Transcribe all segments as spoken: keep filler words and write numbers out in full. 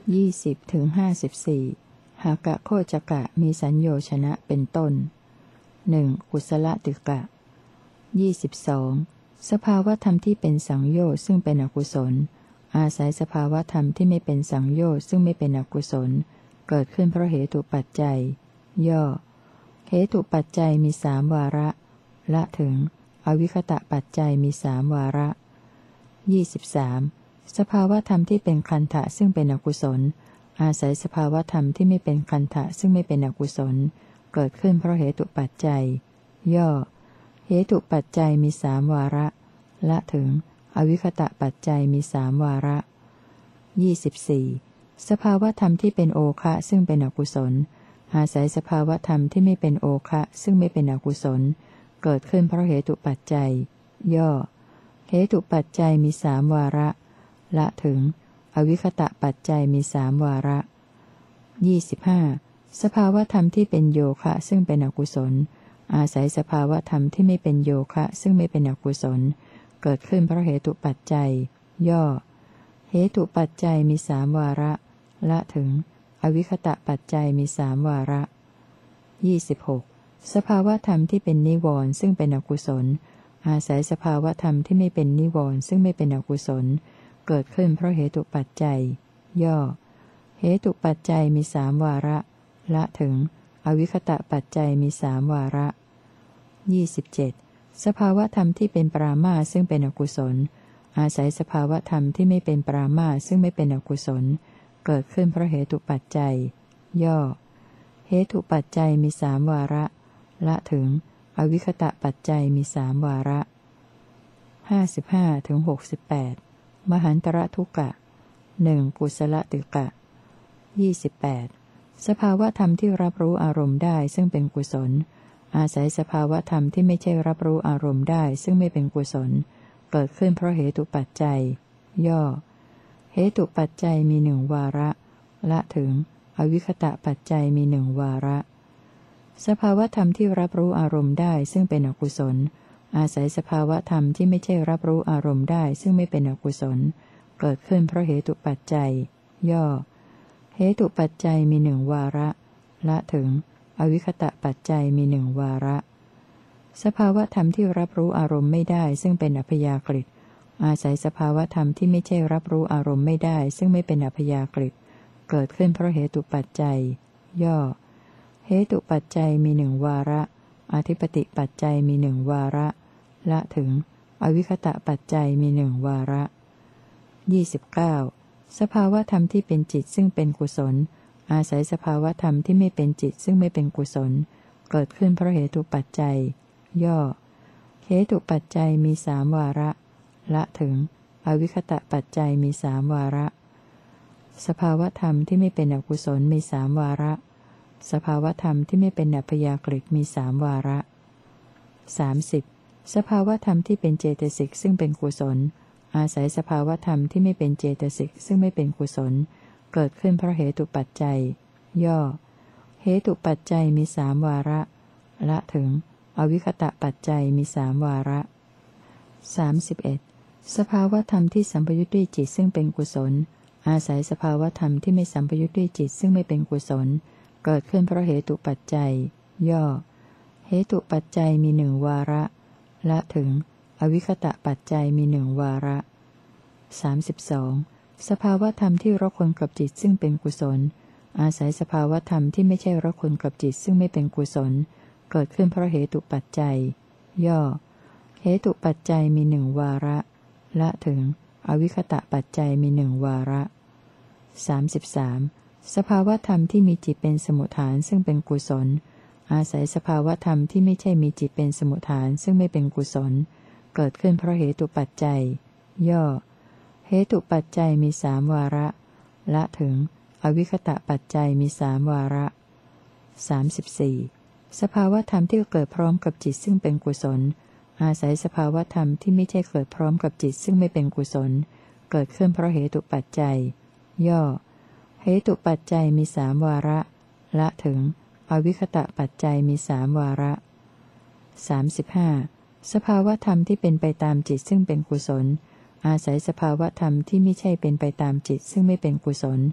ยี่สิบถึงห้าสิบสี่หากะโคจกะมีสัญโยชนะเป็นต้นหนึ่งกุศลติกะยี่สิบสองสภาวธรรมที่เป็นสังโยชน์ซึ่งเป็นอกุศลอาศัยสภาวธรรมที่ไม่เป็นสังโยชน์ซึ่งไม่เป็นอกุศลเกิดขึ้นเพราะเหตุปัจจัยย่อเหตุปัจจัยมีสามวาระละถึงอวิคตะปัจจัยมีสามวาระยี่สิบสามสภาวธรรมที่เป็นคันธะซึ่งเป็นอกุศลอาศัยสภาวธรรมที่ไม่เป็นคันธะซึ่งไม่เป็นอกุศลเกิดขึ้นเพราะเหตุปัจจัยย่อเหตุปัจจัยมีสามวาระละถึงอวิคตะปัจจัยมีสามวาระยี่สิบสี่สภาวธรรมที่เป็นโอคะซึ่งเป็นอกุศลอาศัยสภาวธรรมที่ไม่เป็นโอคะซึ่งไม่เป็นอกุศลเกิดขึ้นเพราะเหตุปัจจัยย่อเหตุปัจจัยมีสามวาระละถึงอวิคตะปัจจัยมีสามวาระยี่สิบห้าสภาวธรรมที่เป็นโยคะซึ่งเป็นอกุศลอาศัยสภาวธรรมที่ไม่เป็นโยคะซึ่งไม่เป็นอกุศลเกิดขึ้นเพราะเหตุปัจจัยย่อเหตุปัจจัยมีสามวาระละถึงอวิคตะปัจจัยมีสามวาระยี่สิบหกสภาวธรรมที่เป็นนิวรณ์ซึ่งเป็นอกุศลอาศัยสภาวธรรมที่ไม่เป็นนิวรณ์ซึ่งไม่เป็นอกุศลเกิดขึ้นเพราะเหตุปัจจัยย่อเหตุปัจจัยมีสามวาระละถึงอวิคตะปัจจัยมีสามวาระยี่สิบเจ็ดสภาวธรรมที่เป็นปรามาสซึ่งเป็นอกุศลอาศัยสภาวธรรมที่ไม่เป็นปรามาสซึ่งไม่เป็นอกุศลเกิดขึ้นเพราะเหตุปัจจัยย่อเหตุปัจจัยมีสามวาระละถึงอวิคตะปัจจัยมีสามวาระห้าสิบห้าถึงหกสิบแปดมหันตรทุกะหนึ่งกุศลติกะยี่สิบแปดสภาวธรรมที่รับรู้อารมณ์ได้ซึ่งเป็นกุศลอาศัยสภาวธรรมที่ไม่ใช่รับรู้อารมณ์ได้ซึ่งไม่เป็นกุศลเกิดขึ้นเพราะเหตุปัจจัยย่อเหตุปัจจัยมีหนึ่งวาระละถึงอวิคตะปัจจัยมีหนึ่งวาระสภาวธรรมที่รับรู้อารมณ์ได้ซึ่งเป็นอกุศลอาศัยสภาวธรรมที่ไม่ใช่รับรู้อารมณ์ได้ซึ่งไม่เป็นอกุศลเกิดขึ้นเพราะเหตุปัจจัยย่อเหตุปัจจัยมีหนึ่งวาระละถึงอวิคตะปัจจัยมีหนึ่งวาระสภาวธรรมที่รับรู้อารมณ์ไม่ได้ซึ่งเป็นอัพยากฤิตอาศัยสภาวธรรมที่ไม่ใช่รับรู้อารมณ์ไม่ได้ซึ่งไม่เป็นอัพยากฤิตเกิดขึ้นเพราะเหตุปัจจัยย่อเหตุปัจจัยมีหนึ่งวาระอธิปติปัจจัยมีหนึ่งวาระละถึงอวิคตะปัจจัยมีหนึ่งวาระยี่สิบเก้าสภาวธรรมที่เป็นจิตซึ่งเป็นกุศลอาศัยสภาวธรรมที่ไม่เป็นจิตซึ่งไม่เป็นกุศลเกิดขึ้นเพราะเหตุปัจจัยย่อเหตุปัจจัยมีสามวาระละถึงอวิคตะปัจจัยมีสามวาระสภาวธรรมที่ไม่เป็นอกุศลมีสามวาระสภาวธรรมที่ไม่เป็นอัพยากฤิตมีสามวาระสามสิบสภาวธรรมที่เป็นเจตสิกซึ่งเป็นกุศลอาศัยสภาวธรรมที่ไม่เป็นเจตสิกซึ่งไม่เป็นกุศลเกิดขึ้นเพราะเหตุปัจจัยย่อเหตุปัจจัยมีสามวาระละถึงอวิคตะปัจจัยมีสามวาระสามสิบเอ็ดสภาวธรรมที่สัมปยุทธ์ด้วยจิตซึ่งเป็นกุศลอาศัยสภาวธรรมที่ไม่สัมปยุทธ์ด้วยจิตซึ่งไม่เป็นกุศลเกิดขึ้นเพราะเหตุปัจจัยย่อเหตุปัจจัยมีหนึ่งวาระละถึงอวิคตะปัจจัยมีหนึ่งวาระสามสิบสองสภาวธรรมที่รักคนกับจิตซึ่งเป็นกุศลอาศัยสภาวธรรมที่ไม่ใช่รักคนกับจิตซึ่งไม่เป็นกุศลเกิดขึ้นเพราะเหตุปัจจัยย่อเหตุปัจจัยมีหนึ่งวาระละถึงอวิคตะปัจจัยมีหนึ่งวาระสามสิบสามสภาวธรรมที่มีจิตเป็นสมุฏฐานซึ่งเป็นกุศลอาศัยสภาวธรรมที่ไม่ใช่มีจิตเป็นสมุฏฐานซึ่งไม่เป็นกุศลเกิดขึ้นเพราะเหตุปัจจัยย่อเหตุปัจจัยมีสามวาระละถึงอวิคตะปัจจัยมีสามวาระสามสิบสี่สภาวธรรมที่เกิดพร้อมกับจิตซึ่งเป็นกุศลอาศัยสภาวธรรมที่ไม่ใช่เกิดพร้อมกับจิตซึ่งไม่เป็นกุศลเกิดขึ้นเพราะเหตุปัจจัยย่อเหตุปัจจัยมีสามวาระละถึงอวิคตะปัจจัยมีสามวาระสามสิบห้าสภาวธรรมที่เป็นไปตามจิตซึ่งเป็นกุศลอาศัยสภาวธรรมที่ไม่ใช่เป็นไปตามจิตซึ่งไม่เป็นกุศล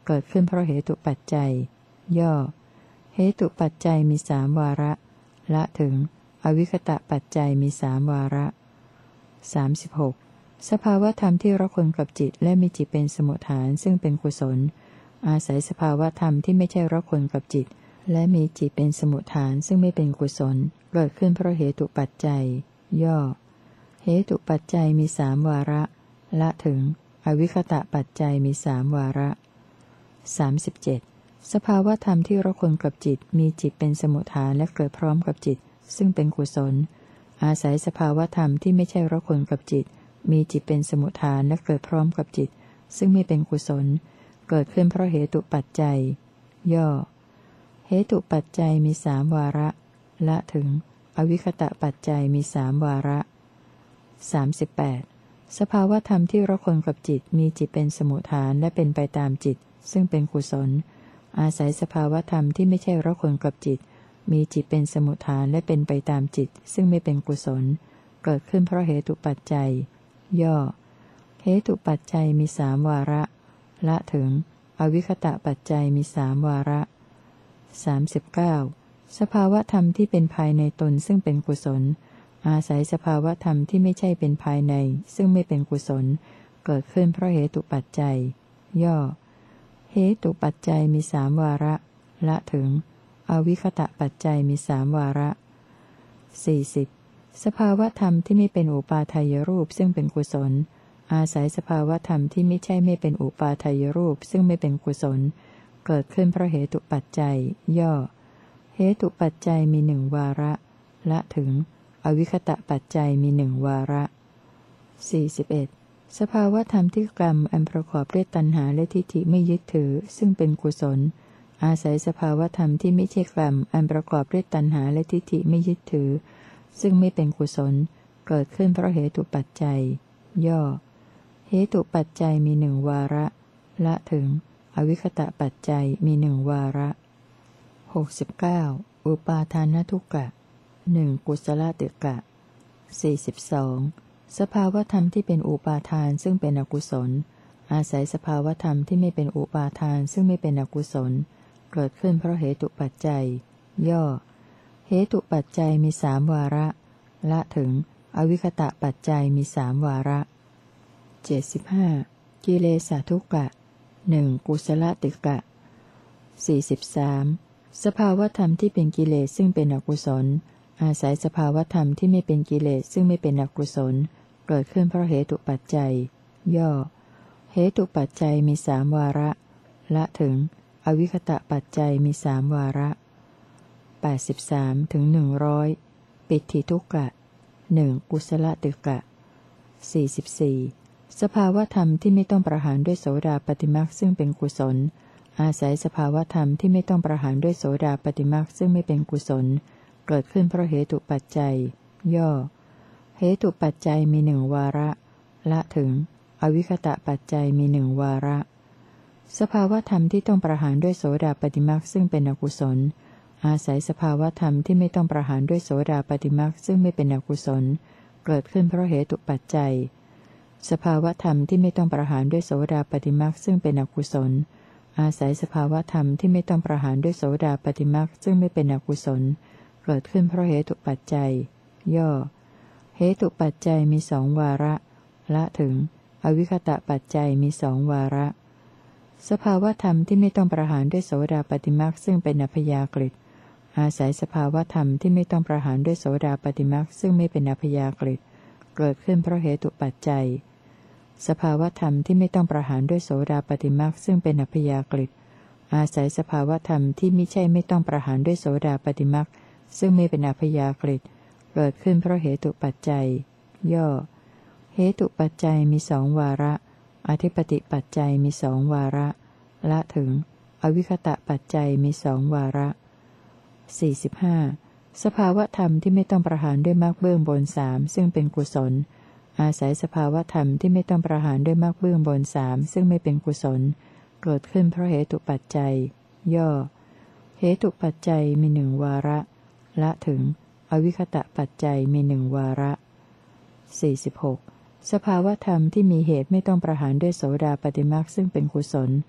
เกิดขึ้นเพราะเหตุปัจจัย ย่อเหตุปัจจัยมีสามวาระละถึงอวิคตะปัจจัยมีสามวาระสามสิบหกสภาวธรรมที่ระคนกับจิตและมีจิตเป็นสมุฏฐานซึ่งเป็นกุศลอาศัยสภาวธรรมที่ไม่ใช่ระคนกับจิตและมีจิตเป็นสมุฏฐานซึ่งไม่เป็นกุศลเกิดขึ้นเพราะเหตุปัจจัย ย่อเหตุปัจจัยมีสามวาระละถึงอวิคตะปัจจัยมีสามวาระสามสิบเจ็ดสภาวธรรมที่ระคนกับจิตมีจิตเป็นสมุฏฐานและเกิดพร้อมกับจิตซึ่งเป็นกุศลอาศัยสภาวธรรมที่ไม่ใช่ระคนกับจิตมีจิตเป็นสมุฏฐานและเกิดพร้อมกับจิตซึ่งไม่เป็นกุศลเกิดขึ้นเพราะเหตุปัจจัย ย่อเหตุปัจจัยมีสามวาระละถึงอวิคตะปัจจัยมีสามวาระสามสิบแปดสภาวธรรมที่ระคนกับจิตมีจิตเป็นสมุฏฐานและเป็นไปตามจิตซึ่งเป็นกุศลอาศัยสภาวธรรมที่ไม่ใช่ระคนกับจิตมีจิตเป็นสมุฏฐานและเป็นไปตามจิตซึ่งไม่เป็นกุศลเกิดขึ้นเพราะเหตุปัจจัย ย่อเหตุปัจจัยมีสามวาระละถึงอวิคตะปัจจัยมีสามวาระสามสิบเก้าสภาวธรรมที่เป็นภายในตนซึ่งเป็นกุศลอาศัยสภาวธรรมที่ไม่ใช่เป็นภายในซึ่งไม่เป็นกุศลเกิดขึ้นเพราะเหตุปัจจัย ย่อเหตุปัจจัยมีสามวาระละถึงอวิคตะปัจจัยมีสามวาระสี่สิบสภาวธรรมที่ไม่เป็นอุปาทายรูปซึ่งเป็นกุศลอาศัยสภาวธรรมที่ไม่ใช่ไม่เป็นอุปาทายรูปซึ่งไม่เป็นกุศลเกิดขึ้นเพราะเหตุปัจจัย ย่อเหตุปัจจัยมีหนึ่งวาระละถึงอวิคตะปัจจัยมีหนึ่งวาระสี่สิบเอ็ดสภาวธรรมที่กรรมอันประกอบด้วยตัณหาและทิฏฐิไม่ยึดถือซึ่งเป็นกุศลอาศัยสภาวธรรมที่ไม่ใช่กรรมอันประกอบด้วยตัณหาและทิฏฐิไม่ยึดถือซึ่งไม่เป็นกุศลเกิดขึ้นเพราะเหตุปัจจัย ย่อเหตุปัจจัยมีหนึ่งวาระละถึงอวิคตะปัจจัยมีหนึ่งวาระหกสิบเก้าอุปาทานทุกกะหนึ่งกุศลติกะสี่สิบสองสภาวธรรมที่เป็นอุปาทานซึ่งเป็นอกุศลอาศัยสภาวธรรมที่ไม่เป็นอุปาทานซึ่งไม่เป็นอกุศลเกิดขึ้นเพราะเหตุปัจจัย ย่อเหตุปัจจัยมีสามวาระละถึงอวิคตะปัจจัยมีสามวาระเจ็ดสิบห้ากิเลสทุกกะหนึ่งกุศลติกะสี่สิบสามสภาวธรรมที่เป็นกิเลสซึ่งเป็นอกุศลอาศัยสภาวธรรมที่ไม่เป็นกิเลสซึ่งไม่เป็นอกุศลเกิดขึ้นเพราะเหตุปัจจัย ย่อเหตุปัจจัยมีสามวาระละถึงอวิคตะปัจจัยมีสามวาระแปดสิบสามถึงหนึ่งร้อยปิฏฐิทุกกะหนึ่งกุศลติกะสี่สิบสี่สภาวธรรมที่ไม่ต้องประหารด้วยโสดาปัตติมรรคซึ่งเป็นกุศลอาศัยสภาวธรรมที่ไม่ต้องประหารด้วยโสดาปัตติมรรคซึ่งไม่เป็นกุศลเกิดขึ้นเพราะเหตุปัจจัย ย่อเหตุปัจจัยมีหนึ่งวาระละถึงอวิคตะปัจจัยมีหนึ่งวาระสภาวธรรมที่ต้องประหารด้วยโสดาปัตติมรรคซึ่งเป็นอกุศลอาศัยสภาวธรรมที่ไม่ต้องประหารด้วยโสดาปัตติมรรคซึ่งไม่เป็นอกุศลเกิดขึ้นเพราะเหตุปัจจัยสภาวธรรมที่ไม่ต้องประหารด้วยโสดาปัตติมรรคซึ่งเป็นอกุศลอาศัยสภาวธรรมที่ไม่ต้องประหารด้วยโสดาปัตติมรรคซึ่งไม่เป็นอกุศลเกิดขึ้นเพราะเหตุปัจจัย ย่อเหตุปัจจัยมีสองวาระละถึงอวิคตะปัจจัยมีสองวาระสภาวธรรมที่ไม่ต้องประหารด้วยโสดาปัตติมรรคซึ่งเป็นอัพยากฤิตอาศัยสภาวธรรมที่ไม่ต้องประหารด้วยโสดาปัตติมรรคซึ่งไม่เป็นอัพยากฤิตเกิดขึ้นเพราะเหตุปัจจัยสภาวธรรมที่ไม่ต้องประหารด้วยโสดาปัตติมรรคซึ่งเป็นอัพยากฤิตอาศัยสภาวธรรมที่มิใช่ไม่ต้องประหารด้วยโสดาปัตติมรรคซึ่งไม่เป็นอัพยากฤิตเกิดขึ้นเพราะเหตุปัจจัย ย่อเหตุปัจจัยมีสองวาระอธิปติปัจจัยมีสองวาระละถึงอวิคตะปัจจัยมีสองวาระสี่สิบห้าสภาวธรรมที่ไม่ต้องประหารด้วยมรรคเบื้องบนสามซึ่งเป็นกุศลอาศัยสภาวธรรมที่ไม่ต้องประหารด้วยมรรคเบื้องบนสามซึ่งไม่เป็นกุศลเกิดขึ้นเพราะเหตุปัจจัย ย่อเหตุปัจจัยมีหนึ่งวาระละถึงอวิคตะปัจจัยมีหนึ่งวาระสี่สิบหกสภาวธรรมที่มีเหตุไม่ต้องประหารด้วยโสดาปัตติมรรคซึ่งเป็นกุศล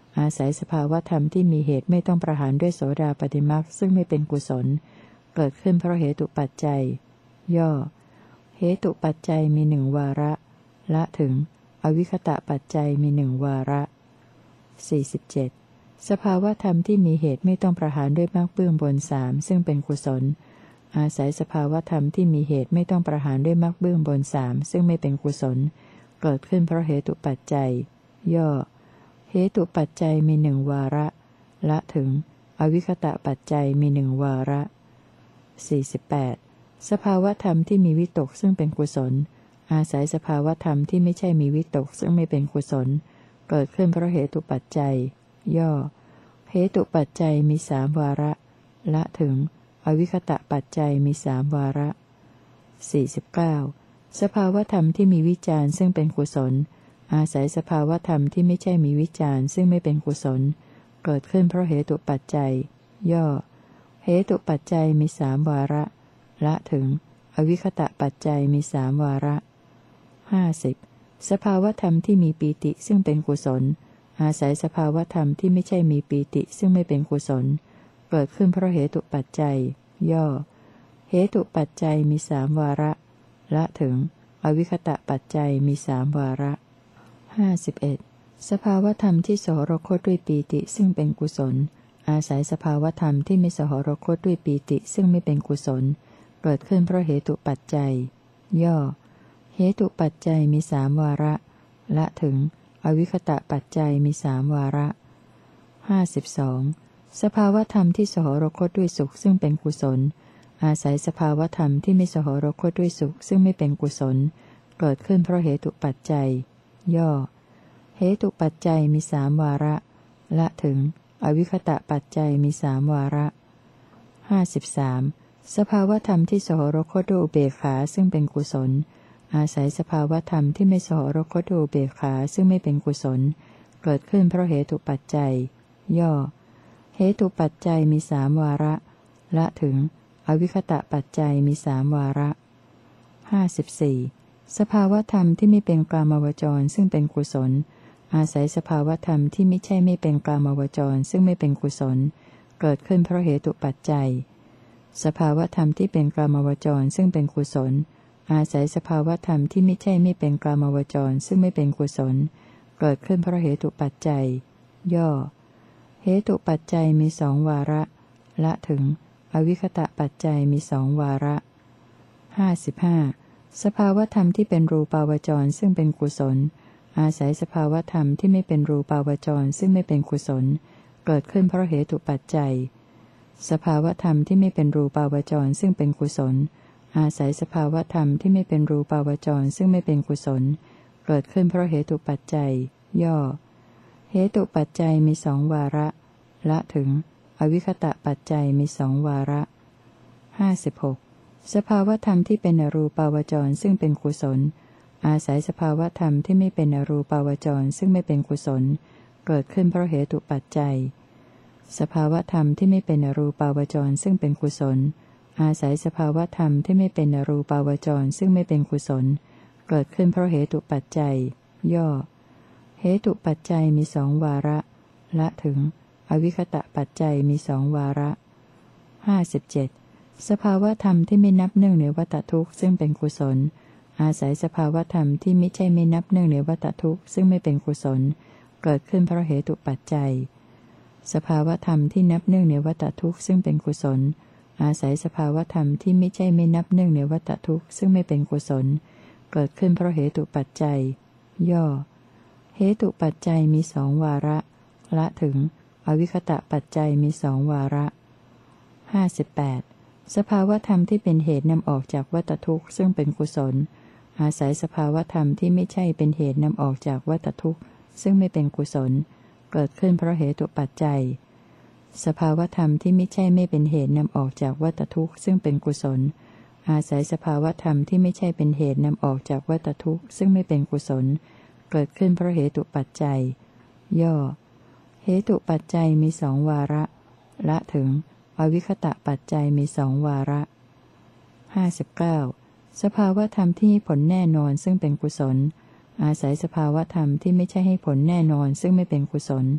อาศัยสภาวธรรมที่มีเหตุไม่ต้องประหารด้วยโสดาปัตติมรรคซึ่งไม่เป็นกุศลเกิดขึ้นเพราะเหตุปัจจัยย่อเหตุปัจจัยมีหนึ่งวาระละถึงอวิคตะปัจจัยมีหนึ่งวาระสี่สิบเจ็ดสภาวธรรมที่มีเหตุไม่ต้องประหารด้วยมรรคเบื้องบนสามซึ่งเป็นกุศลอาศัยสภาวธรรมที่มีเหตุไม่ต้องประหารด้วยมรรคเบื้องบนสามซึ่งไม่เป็นกุศลเกิดขึ้นเพราะเหตุปัจจัยย่อเหตุปัจจัยมีหนึ่งวาระละถึงอวิคตะปัจจัยมีหนึ่งวาระสี่สิบแปดสภาวธรรมที่มีวิตกซึ่งเป็นกุศลอาศัยสภาวธรรมที่ไม่ใช่มีวิตกซึ่งไม่เป็นกุศลเกิดขึ้นเพราะเหตุปัจจัยย่อเหตุปัจจัยมีสามวาระละถึงอวิคตะปัจจัยมีสามวาระสี่สิบเก้าสภาวธรรมที่มีวิจารณ์ซึ่งเป็นกุศลอาศัยสภาวธรรมที่ไม่ใช่มีวิจารณ์ซึ่งไม่เป็นกุศลเกิดขึ้นเพราะเหตุปัจจัยย่อเหตุปัจจัยมีสามวาระละถึงอวิคตะปัจจัยมีสามวาระห้าสิบสภาวธรรมที่มีปีติซึ่งเป็นกุศลอาศัยสภาวธรรมที่ไม่ใช่มีปีติซึ่งไม่เป็นกุศลเกิดขึ้นเพราะเหตุปัจจัยย่อเหตุปัจจัยมีสามวาระละถึงอวิคตะปัจจัยมีสามวาระห้าสิบเอ็ดสภาวธรรมที่สหรคตด้วยปีติซึ่งเป็นกุศลอาศัยสภาวธรรมที่ไม่สหรคตด้วยปีติซึ่งไม่เป็นกุศลเกิดขึ้นเพราะเหตุปัจจัยย่อเหตุปัจจัยมีสามวาระละถึงอวิคตะปัจจัยมีสามวาระห้าสิบสองสภาวธรรมที่สหรคตด้วยสุขซึ่งเป็นกุศลอาศัยสภาวธรรมที่ไม่สหรคตด้วยสุขซึ่งไม่เป็นกุศลเกิดขึ้นเพราะเหตุปัจจัยย่อเหตุปัจจัยมีสามวาระละถึงอวิคตะปัจจัยมีสามวาระห้าสิบสามสภาวธรรมที่สหรคตด้วยอุเบกขาซึ่งเป็นกุศลอาศัยสภาวธรรมที่ไม่สหรคตด้วยอุเบกขาซึ่งไม่เป็นกุศลเกิดขึ้นเพราะเหตุปัจจัยย่อเหตุปัจจัยมีสามวาระละถึงอวิคตะปัจจัยมีสามวาระห้าสิบสี่สภาวธรรมที่ไม่เป็นกามวจรซึ่งเป็นกุศลอาศัยสภาวธรรมที่ไม่ใช่ไม่เป็นกามวจรซึ่งไม่เป็นกุศลเกิดขึ้นเพราะเหตุปัจจัยสภาวธรรมที่เป็นกามวจรซึ่งเป็นกุศลอาศัยสภาวธรรมที่ไม่ใช่ไม่เป็นกามวจรซึ่งไม่เป็นกุศลเกิดขึ้นเพราะเหตุปัจจัยย่อเหตุปัจจัยมีสองวาระละถึงอวิคตะปัจจัยมีสองวาระห้าสิบห้าสภาวธรรมที่เป็นรูปาวจรซึ่งเป็นกุศลอาศัยสภาวธรรมที่ไม่เป็นรูปาวจรซึ่งไม่เป็นกุศลเกิดขึ้นเพราะเหตุปัจจัยสภาวธรรมที่ไม่เป็นรูปาวจรซึ่งเป็นกุศลอาศัยสภาวธรรมที่ไม่เป็นรูปาวจรซึ่งไม่เป็นกุศลเกิดขึ้นเพราะเหตุปัจจัยย่อเหตุปัจจัยมีสองวาระละถึงอวิคตะปัจจัยมีสองวาระห้าสิบหกสภาวธรรมที่เป็นอรูปาวจรซึ่งเป็นกุศลอาศัยสภาวธรรมที่ไม่เป็นอรูปาวจรซึ่งไม่เป็นกุศลเกิดขึ้นเพราะเหตุปัจจัยสภาวธรรมที่ไม่เป็นอรูปาวจรซึ่งเป็นกุศลอาศัยสภาวธรรมที่ไม่เป็นอรูปาวจรซึ่งไม่เป็นกุศลเกิดขึ้นเพราะเหตุปัจจัยย่อเหตุปัจจัยมีสองวาระละถึงอวิคตะปัจจัยมีสองวาระห้าสิบเจ็ดสภาวธรรมที่ไม่นับเนื่องในวัฏทุกข์ซึ่งเป็นกุศลอาศัยสภาวธรรมที่ไม่ใช่ไม่นับเนื่องในวัฏทุกข์ซึ่งไม่เป็นกุศลเกิดขึ้นเพราะเหตุปัจจัยสภาวธรรมที่นับเนื่องในวัฏทุกข์ซึ่งเป็นกุศลอาศัยสภาวธรรมที่ไม่ใช่ไม่นับเนื่องในวัฏทุกข์ซึ่งไม่เป็นกุศลเกิดขึ้นเพราะเหตุปัจจัยย่อเหตุปัจจัยมีสองวาระละถึงอวิคตะปัจจัยมีสองวาระห้าสิบแปดสภาวธรรมที่เป็นเหตุนำออกจากวัฏทุกข์ซึ่งเป็นกุศลอาศัยสภาวธรรมที่ไม่ใช่เป็นเหตุนำออกจากวัฏทุกข์ซึ่งไม่เป็นกุศลเกิดขึ้นเพราะเหตุปัจจัยสภาวธรรมที่ไม่ใช่ไม่เป็นเหตุนำออกจากวัฏทุกข์ซึ่งเป็นกุศลอาศัยสภาวธรรมที่ไม่ใช่เป็นเหตุนำออกจากวัฏทุกข์ซึ่งไม่เป็นกุศลเกิดขึ้นเพราะเหตุปัจจัยย่อเหตุปัจจัยมีสองวาระละถึงอวิคตะปัจจัยมีสองวาระห้าสิบเก้าสภาวธรรมที่ให้ผลแน่นอนซึ่งเป็นกุศลอาศัยสภาวธรรมที่ไม่ใช่ให้ผลแน่นอนซึ่งไม่เป็นกุศล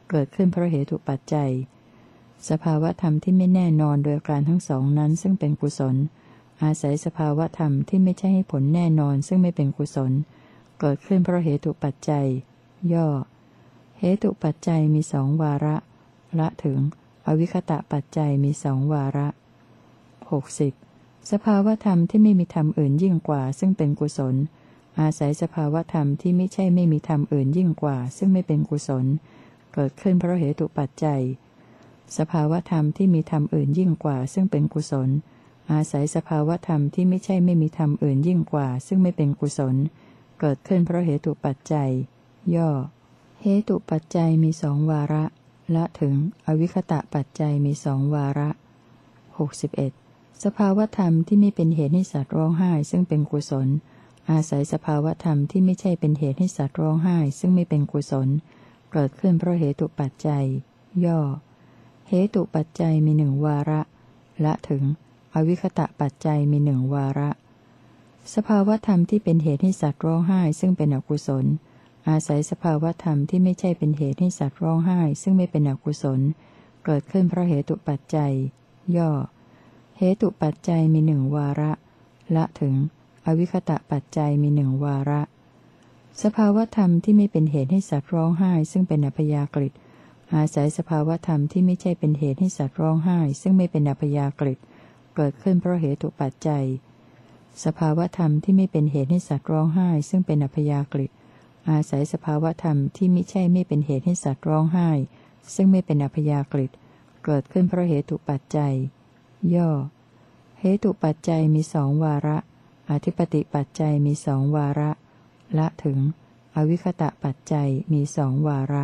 เกิดขึ้นเพราะเหตุปัจจัยสภาวธรรมที่ไม่แน่นอนโดยการทั้งสองนั้นซึ่งเป็นกุศลอาศัยสภาวธรรมที่ไม่ใช่ให้ผลแน่นอนซึ่งไม่เป็นกุศลเกิดขึ้นเพราะเหตุปัจจัยย่อเหตุปัจจัยมีสองวาระละถึงอวิคตะปัจจัยมีสองวาระหกสิบสภาวธรรมที่ไม่มีธรรมอื่นยิ่งกว่าซึ่งเป็นกุศลอาศัยสภาวธรรมที่ไม่ใช่ไม่มีธรรมอื่นยิ่งกว่าซึ่งไม่เป็นกุศลเกิดขึ้นเพราะเหตุปัจจัยสภาวธรรมที่มีธรรมอื่นยิ่งกว่าซึ่งเป็นกุศลอาศัยสภาวธรรมที่ไม่ใช่ไม่มีธรรมอื่นยิ่งกว่าซึ่งไม่เป็นกุศลเกิดขึ้นเพราะเหตุปัจจัยย่อเหตุปัจจัยมีสองวาระละถึงอวิคตะปัจจัยมีสองวาระหกสิบเอ็ดสภาวธรรมที่ไม่เป็นเหตุให้สัตว์ร้องไห้ซึ่งเป็นกุศลอาศัยสภาวธรรมที่ไม่ใช่เป็นเหตุให้สัตว์ร้องไห้ซึ่งไม่เป็นกุศลเกิดขึ้นเพราะเหตุปัจจัยย่อเหตุปัจจัยมีหนึ่งวาระละถึงอวิคตะปัจจัยมีหนึ่งวาระสภาวธรรมที่เป็นเหตุให้สัตว์ร้องไห้ซึ่งเป็นอกุศลอาศัยสภาวธรรมที่ไม่ใช่เป็นเหตุให้สัตว์ร้องไห้ซึ่งไม่เป็นอกุศลเกิดขึ้นเพราะเหตุปัจจัยย่อเหตุปัจจัยมีหนึ่งวาระละถึงอวิคตะปัจจัยมีหนึ่งวาระสภาวธรรมที่ไม่เป็นเหตุให้สัตว์ร้องไห้ซึ่งเป็นอัพยากฤิอาศัยสภาวธรรมที่ไม่ใช่เป็นเหตุให้สัตว์ร้องไห้ซึ่งไม่เป็นอัพยากฤิเกิดขึ้นเพราะเหตุปัจจัยสภาวธรรมที่ไม่เป็นเหตุให้สัตว์ร้องไห้ซึ่งเป็นอัพยากฤิอาศัยสภาวธรรมที่ไม่ใช่ไม่เป็นเหตุให้สัตว์ร้องไห้ซึ่งไม่เป็นอัพยากฤิเกิดขึ้นเพราะเหตุปัจจัยย่อเหตุปัจจัยมีสองวาระอธิปติปัจจัยมีสองวาระละถึงอวิคตะปัจจัยมีสองวาระ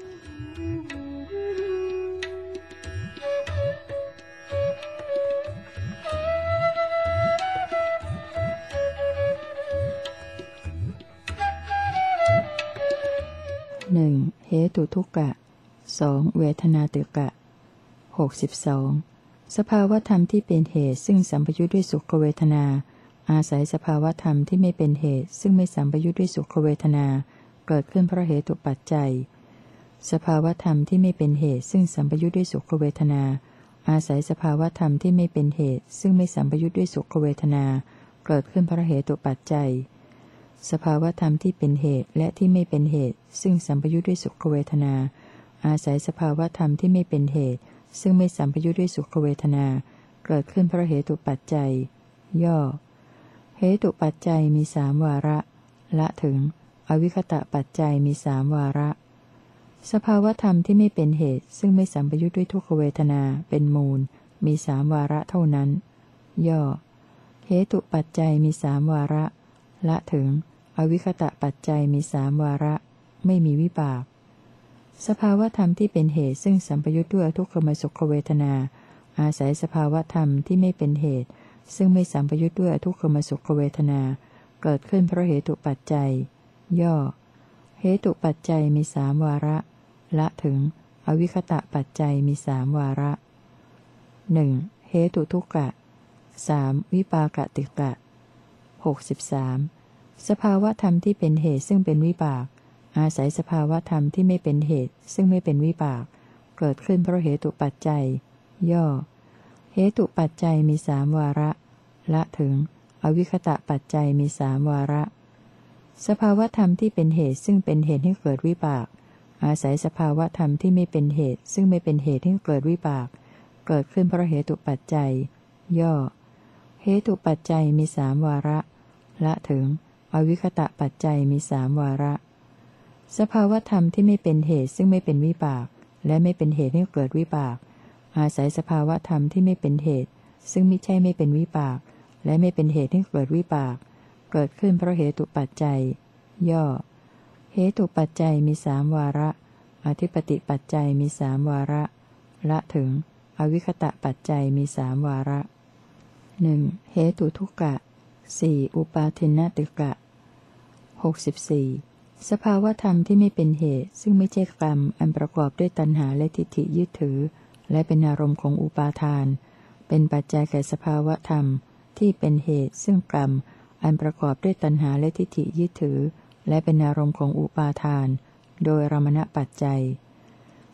หนึ่งเหตุทุกกะสองเวทนาตึกะหกสิบสองสภาวธรรมที่เป็นเหตุซึ่งสัมปยุทธ์ด้วยสุขเวทนาอาศัยสภาวธรรมที่ไม่เป็นเหตุซึ่งไม่สัมปยุทธ์ด้วยสุขเวทนาเกิดขึ้นเพราะเหตุปัจจัยสภาวธรรมที่ไม่เป็นเหตุซึ่งสัมปยุทธ์ด้วยสุขเวทนาอาศัยสภาวธรรมที่ไม่เป็นเหตุซึ่งไม่สัมปยุทธ์ด้วยสุขเวทนาเกิดขึ้นเพราะเหตุปัจจัยสภาวธรรมที่เป็นเหตุและที่ไม่เป็นเหตุซึ่งสัมปยุทธ์ด้วยสุขเวทนาอาศัยสภาวธรรมที่ไม่เป็นเหตุซึ่งไม่สัมปยุทธ์ด้วยสุขเวทนาเกิดขึ้นเพราะเหตุปัจจัยย่อเหตุปัจจัยมีสามวาระละถึงอวิคตะปัจจัยมีสามวาระสภาวธรรมที่ไม่เป็นเหตุซึ่งไม่สัมปยุทธ์ด้วยทุกขเวทนาเป็นมูลมีสามวาระเท่านั้นย่อเหตุปัจจัยมีสามวาระละถึงอวิคตะปัจจัยมีสามวาระไม่มีวิบากสภาวธรรมที่เป็นเหตุซึ่งสัมปยุทธ์ด้วยทุกขมสุขเวทนาอาศัยสภาวธรรมที่ไม่เป็นเหตุซึ่งไม่สัมปยุทธ์ด้วยทุกขมสุขเวทนาเกิดขึ้นเพราะเหตุปัจจัยย่อเหตุปัจจัยมีสามวาระละถึงอวิคตะปัจจัยมีสามวาระหนึ่งเหตุทุกกะสามวิปากติกะหกสิบสามสภาวธรรมที่เป็นเหตุซึ่งเป็นวิบากอาศัยสภาวธรรมที่ไม่เป็นเหตุซึ่งไม่เป็นวิบากเกิดขึ้นเพราะเหตุปัจจัยย่อเหตุปัจจัยมีสามวาระละถึงอวิคตะปัจจัยมีสามวาระสภาวธรรมที่เป็นเหตุซึ่งเป็นเหตุให้เกิดวิบากอาศัยสภาวธรรมที่ไม่เป็นเหตุซึ่งไม่เป็นเหตุให้เกิดวิบากเกิดขึ้นเพราะเหตุปัจจัยย่อเหตุปัจจัยมีสามวาระละถึงอวิคตะปัจจัยมีสามวาระสภาวธรรมที่ไม่เป็นเหตุซึ่งไม่เป็นวิบากและไม่เป็นเหตุให้เกิดวิบากอาศัยสภาวธรรมที่ไม่เป็นเหตุซึ่งมิใช่ไม่เป็นวิบากและไม่เป็นเหตุให้เกิดวิบากเกิดขึ้นเพราะเหตุปัจจัยย่อเหตุปัจจัยมีสามวาระอธิปติปัจจัยมีสามวาระละถึงอวิคตะปัจจัยมีสามวาระหนึ่งเหตุทุกกะสี่อุปาทินติกะหกสิบสี่สภาวธรรมที่ไม่เป็นเหตุซึ่งไม่ใช่กรรมอันประกอบด้วยตัณหาและทิฏฐิยึดถือและเป็นอารมณ์ของอุปาทานเป็นปัจจัยแก่สภาวธรรมที่เป็นเหตุซึ่งกรรมอันประกอบด้วยตัณหาและทิฏฐิยึดถือและเป็นอารมณ์ของอุปาทานโดยอารมณปัจจัย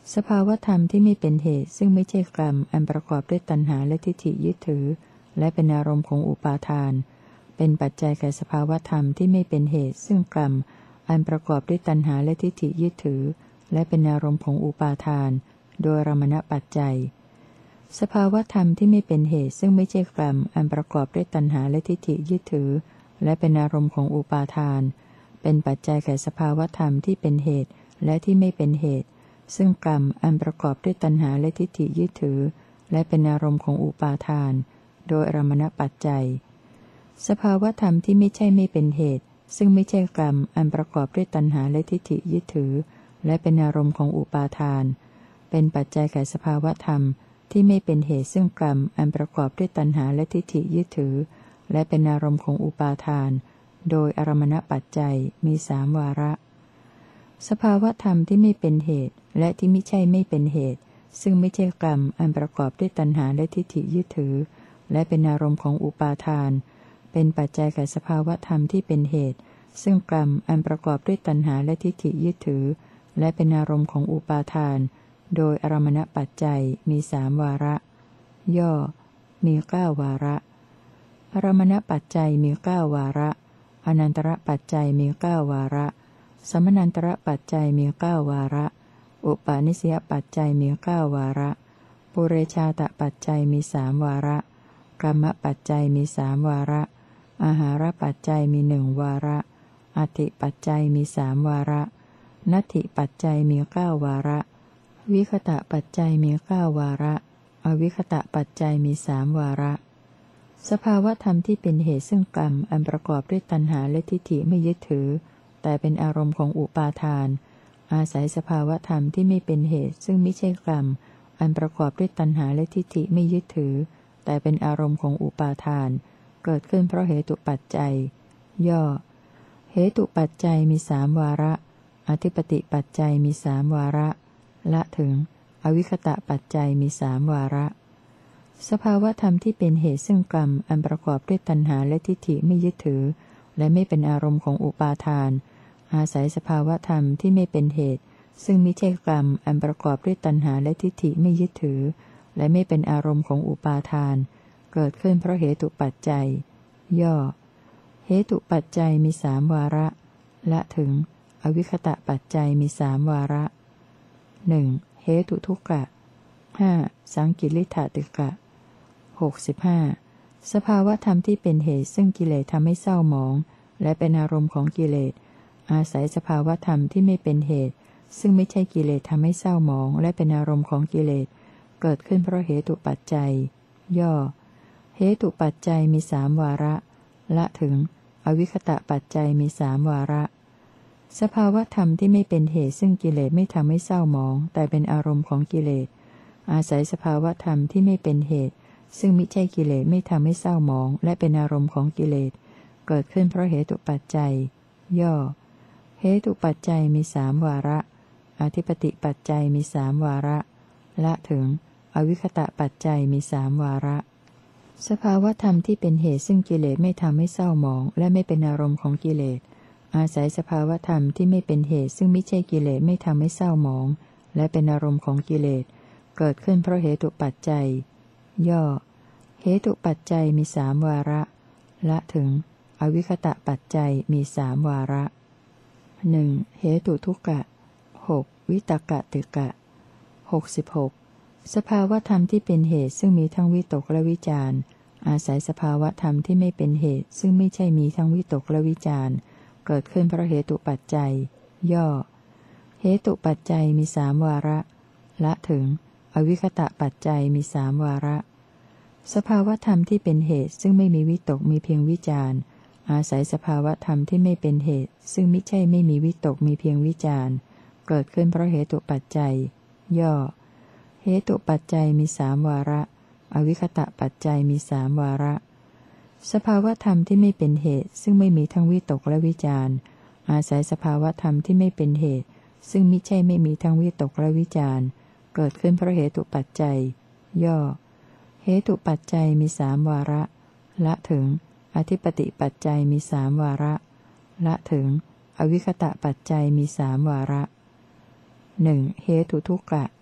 สภาวธรรมที่ไม่เป็นเหตุซึ่งไม่ใช่กรรมอันประกอบด้วยตัณหาและทิฏฐิยึดถือและเป็นอารมณ์ของอุปาทานเป็นปัจจัยแก่สภาวธรรมที่ไม่เป็นเหตุซึ่งกรรมอันประกอบด้วยตัณหาและทิฏฐิยึดถือและเป็นอารมณ์ของอุปาทานโดยอารมณปัจจัยสภาวธรรมที่ไม่เป็นเหตุซึ่งไม่ใช่กรรมอันประกอบด้วยตัณหาและทิฏฐิยึดถือและเป็นอารมณ์ของอุปาทานเป็นปัจจัยแก่สภาวธรรมที่เป็นเหตุและที่ไม่เป็นเหตุซึ่งกรรมอันประกอบด้วยตัณหาและทิฏฐิยึดถือและเป็นอารมณ์ของอุปาทานโดยอารมณปัจจัยสภาวธรรมที่ไม่ใช่ไม่เป็นเหตุซึ่งไม่ใช่กรรมอันประกอบด้วยตัณหาและทิฏฐิยึดถือและเป็นอารมณ์ของอุปาทานเป็นปัจจัยแก่สภาวธรรมที่ไม่เป็นเหตุซึ่งกรรมอันประกอบด้วยตัณหาและทิฏฐิยึดถือและเป็นอารมณ์ของอุปาทานโดยอารมณปัจจัยมีสามวาระสภาวธรรมที่ไม่เป็นเหตุและที่ไม่ใช่ไม่เป็นเหตุซึ่งไม่ใช่กรรมอันประกอบด้วยตัณหาและทิฏฐิยึดถือและเป็นอารมณ์ของอุปาทานเป็นปัจจัยแก่สภาวธรรมที่เป็นเหตุซึ่งกรรมอันประกอบด้วยตัณหาและทิฏฐิยึดถือและเป็นอารมณ์ของอุปาทานโดยอารมณปัจจัยมีสามวาระย่อมีเก้าวาระอารมณปัจจัยมีเก้าวาระอนันตระปัจจัยมีเก้าวาระสมนันตระปัจจัยมีเก้าวาระอุปาณิสยปัจจัยมีเก้าวาระปุเรชาตปัจจัยมีสามวาระกรรมปัจจัยมีสามวาระอาหารปัจจัยมีหนึ่งวาระอติปัจจัยมีสามวาระนัตถิปัจจัยมีเก้าวาระวิคตะปัจจัยมีเก้าวาระอวิคตะปัจจัยมีสามวาระสภาวธรรมที่เป็นเหตุซึ่งกรรมอันประกอบด้วยตัณหาและทิฏฐิไม่ยึดถือแต่เป็นอารมณ์ของอุปาทานอาศัยสภาวธรรมที่ไม่เป็นเหตุซึ่งไม่ใช่กรรมอันประกอบด้วยตัณหาและทิฏฐิไม่ยึดถือแต่เป็นอารมณ์ของอุปาทานเกิดขึ้นเพราะเหตุปัจจัยย่อเหตุปัจจัยมีสามวาระอธิปติปัจจัยมีสามวาระละถึงอวิคตะปัจจัยมีสามวาระสภาวธรรมที่เป็นเหตุซึ่งกรรมอันประกอบด้วยตัณหาและทิฏฐิไม่ยึดถือและไม่เป็นอารมณ์ของอุปาทานอาศัยสภาวธรรมที่ไม่เป็นเหตุซึ่งมิใช่กรรมอันประกอบด้วยตัณหาและทิฏฐิไม่ยึดถือและไม่เป็นอารมณ์ของอุปาทานเกิดขึ้นเพราะเหตุปัจจัยย่อเหตุปัจจัยมีสามวาระละถึงอวิคตะปัจจัยมีสามวาระหนึ่งเหตุทุกขะห้าสังกิริธาติกะหกสิบห้าสภาวธรรมที่เป็นเหตุซึ่งกิเลสทำให้เศร้าหมองและเป็นอารมณ์ของกิเลสอาศัยสภาวธรรมที่ไม่เป็นเหตุซึ่งไม่ใช่กิเลสทำให้เศร้าหมองและเป็นอารมณ์ของกิเลสเกิดขึ้นเพราะเหตุปัจจัยย่อเหตุปัจจัยมีสามวาระละถึงอวิคตะปัจจัยมีสามวาระสภาวธรรมที่ไม่เป็นเหตุซึ่งกิเลสไม่ทำให้เศร้าหมองแต่เป็นอารมณ์ของกิเลสอาศัยสภาวธรรมที่ไม่เป็นเหตุซึ่งมิใช่กิเลสไม่ทำให้เศร้าหมองและเป็นอารมณ์ของกิเลสเกิดขึ้นเพราะเหตุปัจจัยย่อเหตุปัจจัยมีสามวาระอธิปติปัจจัยมีสามวาระละถึงอวิคตะปัจจัยมีสามวาระสภาวธรรมที่เป็นเหตุซึ่งกิเลสไม่ทำให้เศร้าหมองและไม่เป็นอารมณ์ของกิเลสอาศัยสภาวธรรมที่ไม่เป็นเหตุซึ่งไม่ใช่กิเลสไม่ทำให้เศร้าหมองและเป็นอารมณ์ของกิเลสเกิดขึ้นเพราะเหตุปัจจัยย่อเหตุปัจจัยมีสามวาระละถึงอวิคตะปัจจัยมีสามวาระหนึ่งเหตุทุกขะหกวิตกติกะหกสิบหกสภาวธรรมที่เป็นเหตุซึ่งมีทั้งวิตกและวิจารณ์อาศัยสภาวธรรมที่ไม่เป็นเหตุซึ่งไม่ใช่มีทั้งวิตกและวิจารณ์เกิดขึ้นเพราะเหตุปัจจัยย่อเหตุปัจจัยมีสามวาระละถึงอวิคตะปัจจัยมีสามวาระสภาวธรรมที่เป็นเหตุซึ่งไม่มีวิตกมีเพียงวิจารณ์อาศัยสภาวธรรมที่ไม่เป็นเหตุซึ่งมิใช่ไม่มีวิตกมีเพียงวิจารณ์เกิดขึ้นเพราะเหตุปัจจัยย่อเหตุปัจจัยมีสามวาระอวิคตะปัจจัยมีสามวาระสภาวธรรมที่ไม่เป็นเหตุซึ่งไม่มีทั้งวิตกและวิจารณ์อาศัยสภาวธรรมที่ไม่เป็นเหตุซึ่งมิใช่ไม่มีทั้งวิตกและวิจารณ์เกิดขึ้นเพราะเหตุปัจจัยย่อเหตุปัจจัยมีสามวาระละถึงอธิปติปัจจัยมีสามวาระละถึงอวิคตะปัจจัยมีสามวาระหนึ่งเหตุทุกขะ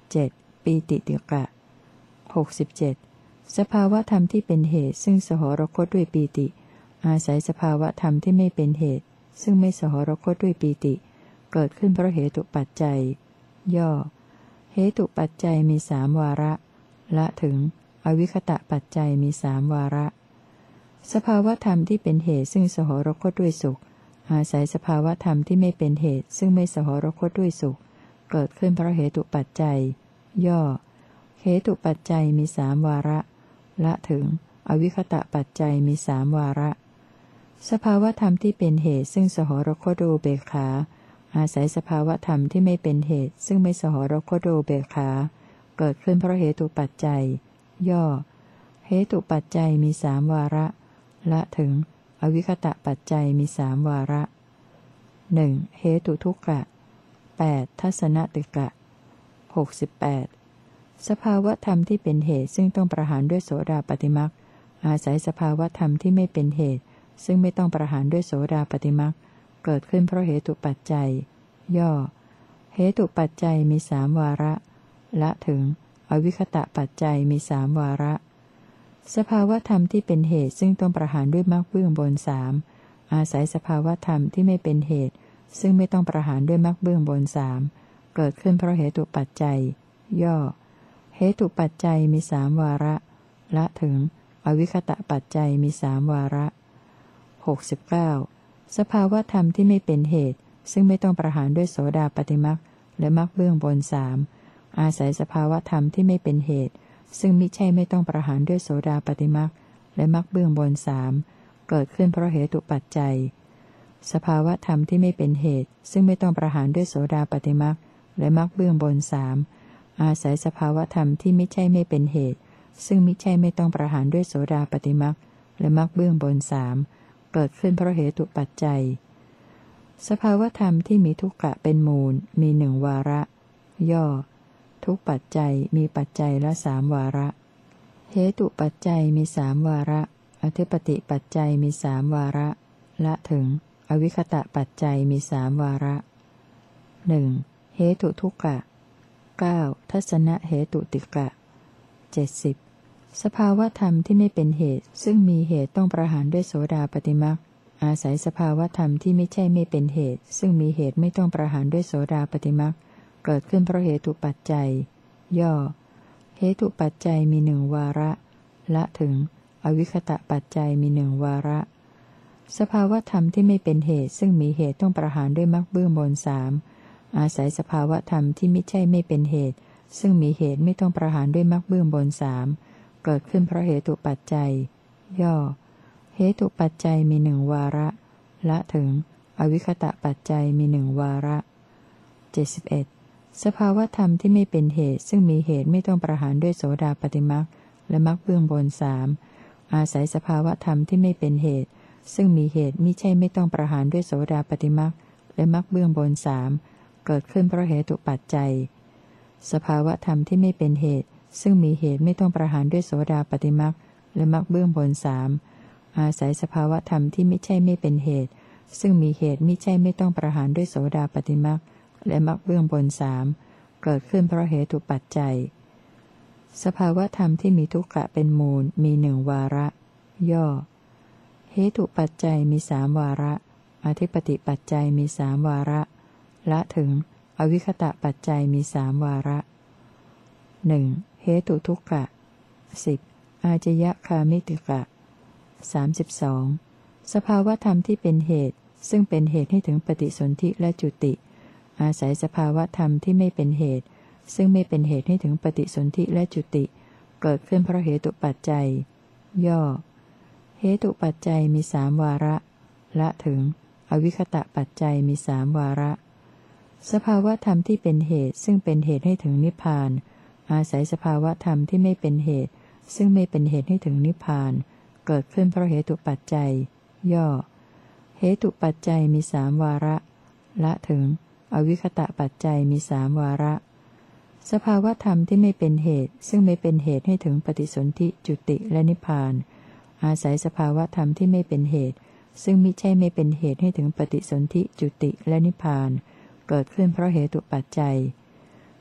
เจ็ดปีติติกะหกสิบเจ็ดสภาวธรรมที่เป็นเหตุซึ่งสหรคตด้วยปีติอาศัยสภาวธรรมที่ไม่เป็นเหตุซึ่งไม่สหรคตด้วยปีติเกิดขึ้นเพราะเหตุปัจจัยย่อเหตุปัจจัยมีสามวาระละถึงอวิคตะปัจจัยมีสามวาระสภาวธรรมที่เป็นเหตุซึ่งสหรคตด้วยสุขอาศัยสภาวธรรมที่ไม่เป็นเหตุซึ่งไม่สหรคตด้วยสุขเกิดขึ้นเพราะเหตุปัจจัยย่อเหตุปัจจัยมีสามวาระละถึงอวิคตะปัจจัยมีสามวาระสภาวธรรมที่เป็นเหตุซึ่งสหรคตด้วยอุเบกขาอาศัยสภาวธรรมที่ไม่เป็นเหตุซึ่งไม่สหรคตด้วยอุเบกขาเกิดขึ้นเพราะเหตุปัจจัยย่อเหตุปัจจัยมีสามวาระละถึงอวิคตะปัจจัยมีสามวาระหนึ่งเหตุทุกขะแปดทัศนติกะหกสิบแปดสภาวธรรมที่เป็นเหตุซึ่งต้องประหารด้วยโสดาปัตติมรรคอาศัยสภาวธรรมที่ไม่เป็นเหตุซึ่งไม่ต้องประหารด้วยโสดาปัตติมรรคเกิดขึ้นเพราะเหตุปัจจัยย่อเหตุปัจจัยมีสามวาระละถึงอวิคตะปัจจัยมีสามวาระสภาวธรรมที่เป็นเหตุซึ่งต้องประหารด้วยมรรคเบื้องบนสามอาศัยสภาวธรรมที่ไม่เป็นเหตุซึ่งไม่ต้องประหารด้วยมรรคเบื้องบนสามเกิดขึ้นเพราะเหตุปัจจัยย่อเหตุปัจจัยมีสามวาระละถึงอวิคตะปัจจัยมีสามวาระหกสิบเก้าสภาวธรรมที่ไม่เป็นเหตุซึ่งไม่ต้องประหารด้วยโสดาปัตติมรรคและมรรคเบื้องบนสามอาศัยสภาวธรรมที่ไม่เป็นเหตุซึ่งมิใช่ไม่ต้องประหารด้วยโสดาปัตติมรรคและมรรคเบื้องบนสามเกิดขึ้นเพราะเหตุปัจจัยสภาวธรรมที่ไม่เป็นเหตุซึ่งไม่ต้องประหารด้วยโสดาปัตติมรรคและมรรคเบื้องบนสามอาศัยสภาวธรรมที่ไม่ใช่ไม่เป็นเหตุซึ่งมิใช่ไม่ต้องประหารด้วยโสดาปัตติมรรคและมรรคเบื้องบนสามเกิดขึ้นเพราะเหตุปัจจัยสภาวธรรมที่มีทุกขะเป็นมูลมีหนึ่งวาระย่อทุกปัจจัยมีปัจจัยละสามวาระเหตุปัจจัยมีสามวาระอธิปติปัจจัยมีสามวาระละถึงอวิคตะปัจจัยมีสามวาระหนึ่งเหตุทุกขะเก้าทัศนะเหตุติกะเจ็ดสิบสภาวธรรมที่ไม่เป็นเหตุซึ่งมีเหตุต้องประหารด้วยโสดาปัตติมรรคอาศัยสภาวธรรมที่ไม่ใช่ไม่เป็นเหตุซึ่งมีเหตุไม่ต้องประหารด้วยโสดาปัตติมรรคเกิดขึ้นเพราะเหตุปัจจัยย่อเหตุปัจจัยมีหนึ่งวาระละถึงอวิคตะปัจจัยมีหนึ่งวาระสภาวธรรมที่ไม่เป็นเหตุซึ่งมีเหตุต้องประหารด้วยมรรคเบื้องบนสามอาศัยสภาวธรรมที่ไม่ใช่ไม่เป็นเหตุซึ่งมีเหตุไม่ต้องประหารด้วยมรรคเบื้องบนสามเกิดขึ้นเพราะเหตุปัจจัยย่อเหตุปัจจัยมีหนึ่งวาระละถึงอวิคตะปัจจัยมีหนึ่งวาระเจ็ดสิบเอ็ดสภาวธรรมที่ไม่เป็นเหตุซึ่งมีเหตุไม่ต้องประหารด้วยโสดาปัตติมรรคและมรรคเบื้องบนสามอาศัยสภาวธรรมที่ไม่เป็นเหตุซึ่งมีเหตุมิใช่ไม่ต้องประหารด้วยโสดาปัตติมรรคและมรรคเบื้องบนสามเกิดขึ้นเพราะเหตุปัจจัยสภาวธรรมที่ไม่เป็นเหตุซึ่งมีเหตุไม่ต้องประหารด้วยโสดาปัตติมรรคและมรรคเบื้องบนสามอาศัยสภาวธรรมที่ไม่ใช่ไม่เป็นเหตุซึ่งมีเหตุมิใช่ไม่ต้องประหารด้วยโสดาปัตติมรรคและมรรคเบื้องบนสามเกิดขึ้นเพราะเหตุปัจจัยสภาวธรรมที่มีทุกขะเป็นมูลมีหนึ่งวาระย่อเหตุปัจจัยมีสามวาระอธิปติปัจจัยมีสามวาระละถึงอวิคตะปัจจัยมีสามวาระหนึ่งเหตุทุกขะสิบอาจยคามิติกะสามสิบสองสภาวธรรมที่เป็นเหตุซึ่งเป็นเหตุให้ถึงปฏิสนธิและจุติอาศัยสภาวธรรมที่ไม่เป็นเหตุซึ่งไม่เป็นเหตุให้ถึงปฏิสนธิและจุติเกิดขึ้นเพราะเหตุปัจจัยย่อเหตุปัจจัยมีสามวาระละถึงอวิคตะปัจจัยมีสามวาระสภาวธรรมที่เป็นเหตุซึ่งเป็นเหตุให้ถึงนิพพานอาศัยสภาวธรรมที่ไม่เป็นเหตุซึ่งไม่เป็นเหตุให้ถึงนิพพานเกิดขึ้นเพราะเหตุปัจจัยย่อเหตุปัจจัยมีสามวาระละถึงอวิคตะปัจจัยมีสามวาระสภาวธรรมที่ไม่เป็นเหตุซึ่งไม่เป็นเหตุให้ถึงปฏิสนธิจุติและนิพพานอาศัยสภาวธรรมที่ไม่เป็นเหตุซึ่งมิใช่ไม่เป็นเหตุให้ถึงปฏิสนธิจุติและนิพพานเกิดขึ้นเพราะเหตุปัจจัย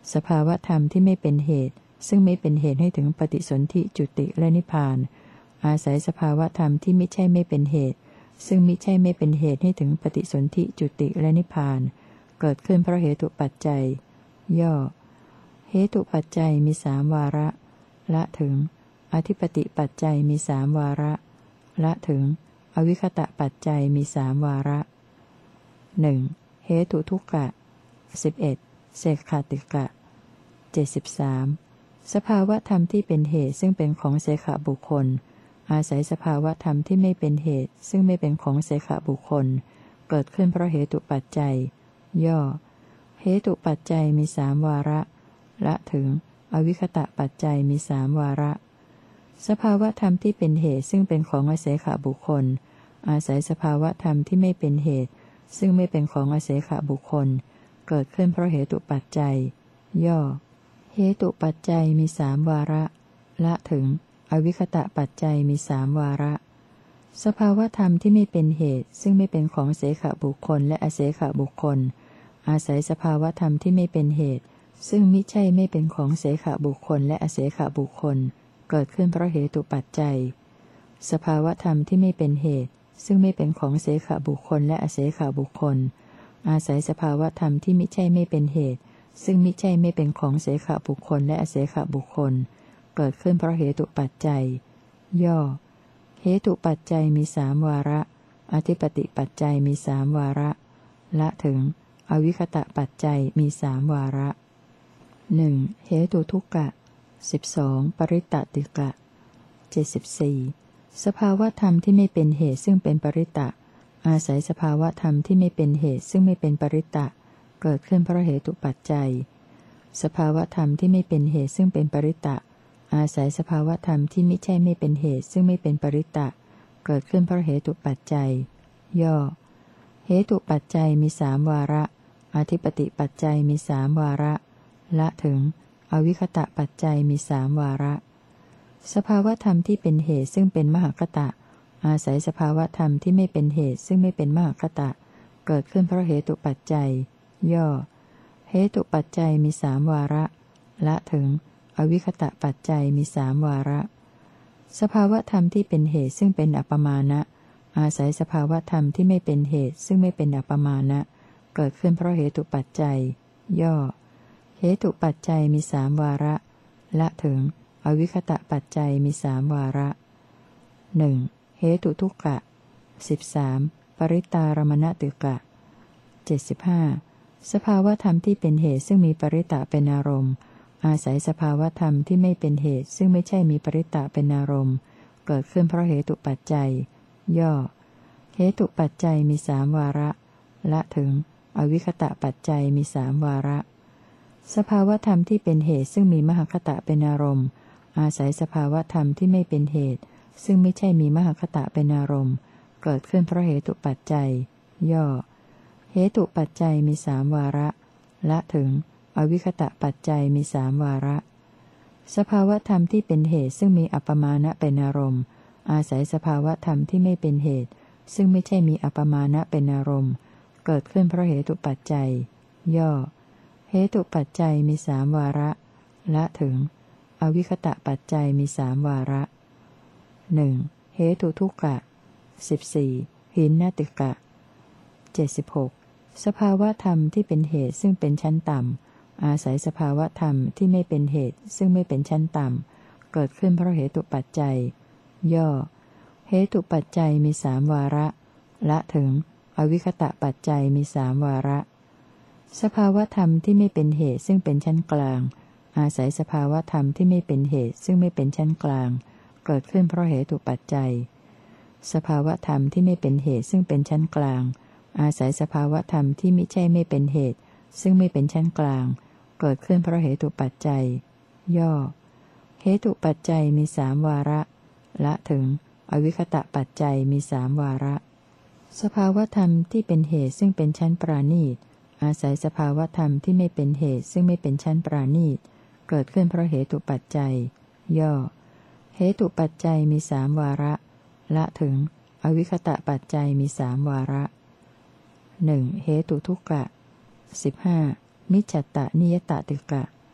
สภาวธรรมที่ไม่เป็นเหตุซึ่งไม่เป็นเหตุให้ถึงปฏิสนธิจุติและนิพพานอาศัยสภาวธรรมที่ไม่ใช่ไม่เป็นเหตุซึ่งมิใช่ไม่เป็นเหตุให้ถึงปฏิสนธิจุติและนิพพานเกิดขึ้นเพราะเหตุปัจจัยย่อเหตุปัจจัยมีสามวาระละถึงอธิปติปัจจัยมีสามวาระละถึงอวิคตะปัจจัยมีสามวาระหนึ่งเหตุทุกกะสิบเอ็ดเสกขาติกะเจ็ดสิบสามสภาวธรรมที่เป็นเหตุซึ่งเป็นของเสขบุคคลอาศัยสภาวธรรมที่ไม่เป็นเหตุซึ่งไม่เป็นของเสขบุคคลเกิดขึ้นเพราะเหตุปัจจัยย่อเหตุปัจจัยมีสามวาระละถึงอวิคตะปัจจัยมีสามวาระสภาวธรรมที่เป็นเหตุซึ่งเป็นของอาศัยขบุคคลอาศัยสภาวธรรมที่ไม่เป็นเหตุซึ่งไม่เป็นของอาศัยขบุคคลเกิดขึ้นเพราะเหตุปัจจัยย่อเหตุปัจจัยมีสามวาระละถึงอวิคตะปัจจัยมีสามวาระสภาวธรรมที่ไม่เป็นเหตุซึ่งไม่เป็นของเสขบุคคลและอเสขบุคคลอาศัยสภาวธรรมที่ไม่เป็นเหตุซึ่งมิใช่ไม่เป็นของเสขบุคคลและอเสขบุคคลเกิดขึ้นเพราะเหตุปัจจัยสภาวธรรมที่ไม่เป็นเหตุซึ่งไม่เป็นของเสขบุคคลและอเสขบุคคลอาศัยสภาวธรรมที่มิใช่ไม่เป็นเหตุซึ่งมิใช่ไม่เป็นของเสขบุคคลและอเสขบุคคลเกิดขึ้นเพราะเหตุปัจจัยย่อเหตุปัจจัยมีสามวาระอธิปติปัจจัยมีสามวาระละถึงอวิคตะปัจจัยมีสามวาระหนึ่งเหตุทุกกะสิบสองปริตตติกะเจ็ดสิบสี่สภาวธรรมที่ไม่เป็นเหตุซึ่งเป็นปริตตะอาศัยสภาวธรรมที่ไม่เป็นเหตุซึ่งไม่เป็นปริตตะเกิดขึ้นเพราะเหตุปัจจัยสภาวธรรมที่ไม่เป็นเหตุซึ่งเป็นปริตตะอาศัยสภาวธรรมที่มิใช่ไม่เป็นเหตุซึ่งไม่เป็นปริตตะเกิดขึ้นเพราะเหตุปัจจัยย่อเหตุปัจจัยมีสามวาระอธิปติปัจจัยมีสามวาระละถึงอวิคตะปัจจัยมีสามวาระสภาวธรรมที่เป็นเหตุซึ่งเป็นมหคตะอาศัยสภาวธรรมที่ไม่เป็นเหตุซึ่งไม่เป็นมหคตะเกิดขึ้นเพราะเหตุปัจจัยย่อเหตุปัจจัยมีสามวาระละถึงอวิคตะปัจจัยมีสามวาระสภาวธรรมที่เป็นเหตุซึ่งเป็นอัปปมานะอาศัยสภาวธรรมที่ไม่เป็นเหตุซึ่งไม่เป็นอัปปมานะเกิดขึ้นเพราะเหตุปัจจัยย่อเหตุปัจจัยมีสามวาระละถึงอวิคตะปัจจัยมีสามวาระหนึ่งเหตุทุกกะสิบสามปริตารมณติกะเจ็ดสิบห้าสภาวธรรมที่เป็นเหตุซึ่งมีปริตะเป็นอารมณ์อาศัยสภาวธรรมที่ไม่เป็นเหตุซึ่งไม่ใช่มีปริตะเป็นอารมณ์เกิดขึ้นเพราะเหตุปัจจัยย่อเหตุปัจจัยมีสามวาระละถึงอวิคตะปัจจัยมีสามวาระสภาวธรรมที่เป็นเหตุซึ่งมีมหคตะเป็นอารมณ์อาศัยสภาวธรรมที่ไม่เป็นเหตุซึ่งไม่ใช่มีมหคตะเป็นอารมณ์เกิดขึ้นเพราะเหตุปัจจัยย่อเหตุปัจจัยมีสามวาระละถึงอวิคตะปัจจัยมีสามวาระสภาวธรรมที่เป็นเหตุซึ่งมีอัปปมานะเป็นอารมณ์อาศัยสภาวธรรมที่ไม่เป็นเหตุซึ่งไม่ใช่มีอัปปมานะเป็นอารมณ์เกิดขึ้นเพราะเหตุปัจจัยย่อเหตุปัจจัยมีสามวาระละถึงอวิคตะปัจจัยมีสามวาระหนึ่งเหตุทุกกะสิบสี่หินนติกะเจ็ดสิบหกสภาวธรรมที่เป็นเหตุซึ่งเป็นชั้นต่ำอาศัยสภาวธรรมที่ไม่เป็นเหตุซึ่งไม่เป็นชั้นต่ำเกิดขึ้นเพราะเหตุปัจจัยย่อเหตุปัจจัยมีสามวาระละถึงอวิคตะปัจจัยมีสามวาระสภาวธรรมที่ไม่เป็นเหตุซึ่งเป็นชั้นกลางอาศัยสภาวธรรมที่ไม่เป็นเหตุซึ่งไม่เป็นชั้นกลางเกิดขึ้นเพราะเหตุปัจจัยสภาวธรรมที่ไม่เป็นเหตุซึ่งเป็นชั้นกลางอาศัยสภาวธรรมที่มิใช่ไม่เป็นเหตุซึ่งไม่เป็นชั้นกลางเกิดขึ้นเพราะเหตุปัจจัยย่อเหตุปัจจัยมีสามวาระละถึงอวิคตะปัจจัยมีสามวาระสภาวธรรมที่เป็นเหตุซึ่งเป็นชั้นปราณีตอาศัยสภาวธรรมที่ไม่เป็นเหตุซึ่งไม่เป็นชั้นปราณีตเกิดขึ้นเพราะเหตุปัจจัยย่อเหตุปัจจัยมีสามวาระละถึงอวิคตะปัจจัยมีสามวาระหนึ่งเหตุทุกกะสิบห้ามิจฉตะนิยตติกะ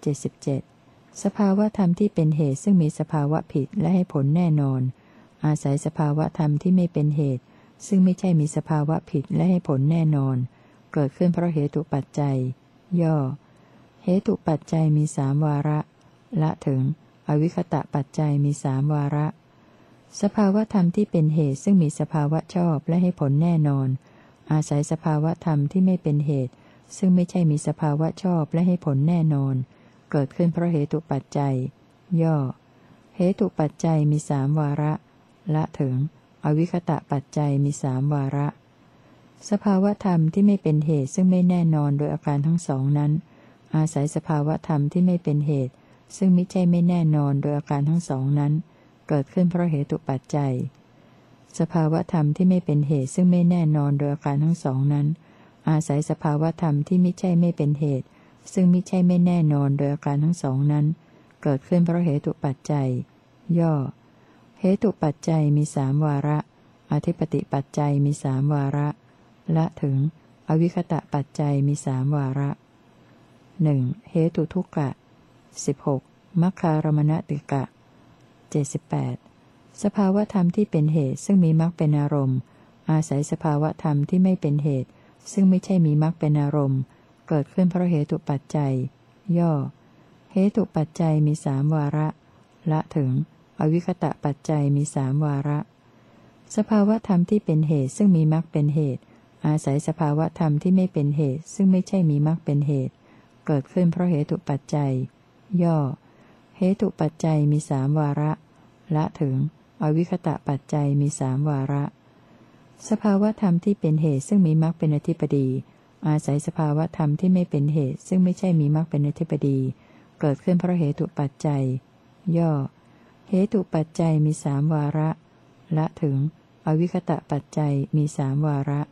เจ็ดสิบเจ็ดสภาวธรรมที่เป็นเหตุซึ่งมีสภาวะผิดและให้ผลแน่นอนอาศัยสภาวธรรมที่ไม่เป็นเหตุซึ่งไม่ใช่มีสภาวะผิดและให้ผลแน่นอนเกิดขึ้นเพราะเหตุปัจจัยย่อเหตุปัจจัยมีสามวาระละถึงอวิคตะปัจจัยมีสามวาระสภาวธรรมที่เป็นเหตุซึ่งมีสภาวะชอบและให้ผลแน่นอนอาศัยสภาวธรรมที่ไม่เป็นเหตุซึ่งไม่ใช่มีสภาวะชอบและให้ผลแน่นอนเกิดขึ้นเพราะเหตุปัจจัยย่อเหตุปัจจัยมีสามวาระละถึงอวิคตะปัจจัยมีสามวาระสภาวธรรมที่ไม่เป็นเหตุซึ่งไม่แน่นอนโดยอาการทั้งสองนั้นอาศัยสภาวธรรมที่ไม่เป็นเหตุซึ่งมิใช่ไม่แน่นอนโดยอาการทั้งสองนั้นเกิดขึ้นเพราะเหตุปัจจัยสภาวธรรมที่ไม่เป็นเหตุซึ่งไม่แน่นอนโดยอาการทั้งสองนั้นอาศัยสภาวธรรมที่มิใช่ไม่เป็นเหตุซึ่งมิใช่ไม่แน่นอนโดยอาการทั้งสองนั้นเกิดขึ้นเพราะเหตุปัจจัยย่อเหตุปัจจัยมีสามวาระอธิปติปัจจัยมีสามวาระละถึงอวิคตะปัจจัยมีสามวาระหนึ่งเหตุทุกกะสิบหกมัคคารมณติกะเจ็ดสิบแปดสภาวธรรมที่เป็นเหตุซึ่งมีมรรคเป็นอารมณ์อาศัยสภาวธรรมที่ไม่เป็นเหตุซึ่งไม่ใช่มีมรรคเป็นอารมณ์เกิดขึ้นเพราะเหตุปัจจัยย่อเหตุปัจจัยมีสามวาระละถึงอวิคตะปัจจัยมีสามวาระสภาวธรรมที่เป็นเหตุซึ่งมีมรรคเป็นเหตุอาศัยสภาวธรรมที่ไม่เป็นเหตุซึ่งไม่ใช่มีมรรคเป็นเหตุเกิดขึ้นเพราะเหตุปัจจัยย่อเหตุปัจจัยมีสามวาระละถึงอวิคตะปัจจัยมีสามวาระสภาวธรรมที่เป็นเหตุซึ่งมีมรรคเป็นอธิปดีอาศัยสภาวธรรมที่ไม่เป็นเหตุซึ่งไม่ใช่มีมรรคเป็นอธิปดีเกิดขึ้นเพราะเหตุปัจจัยย่อเหตุปัจจัยมีสามวาระละถึงอวิคตะปัจจัยมีสามวาระ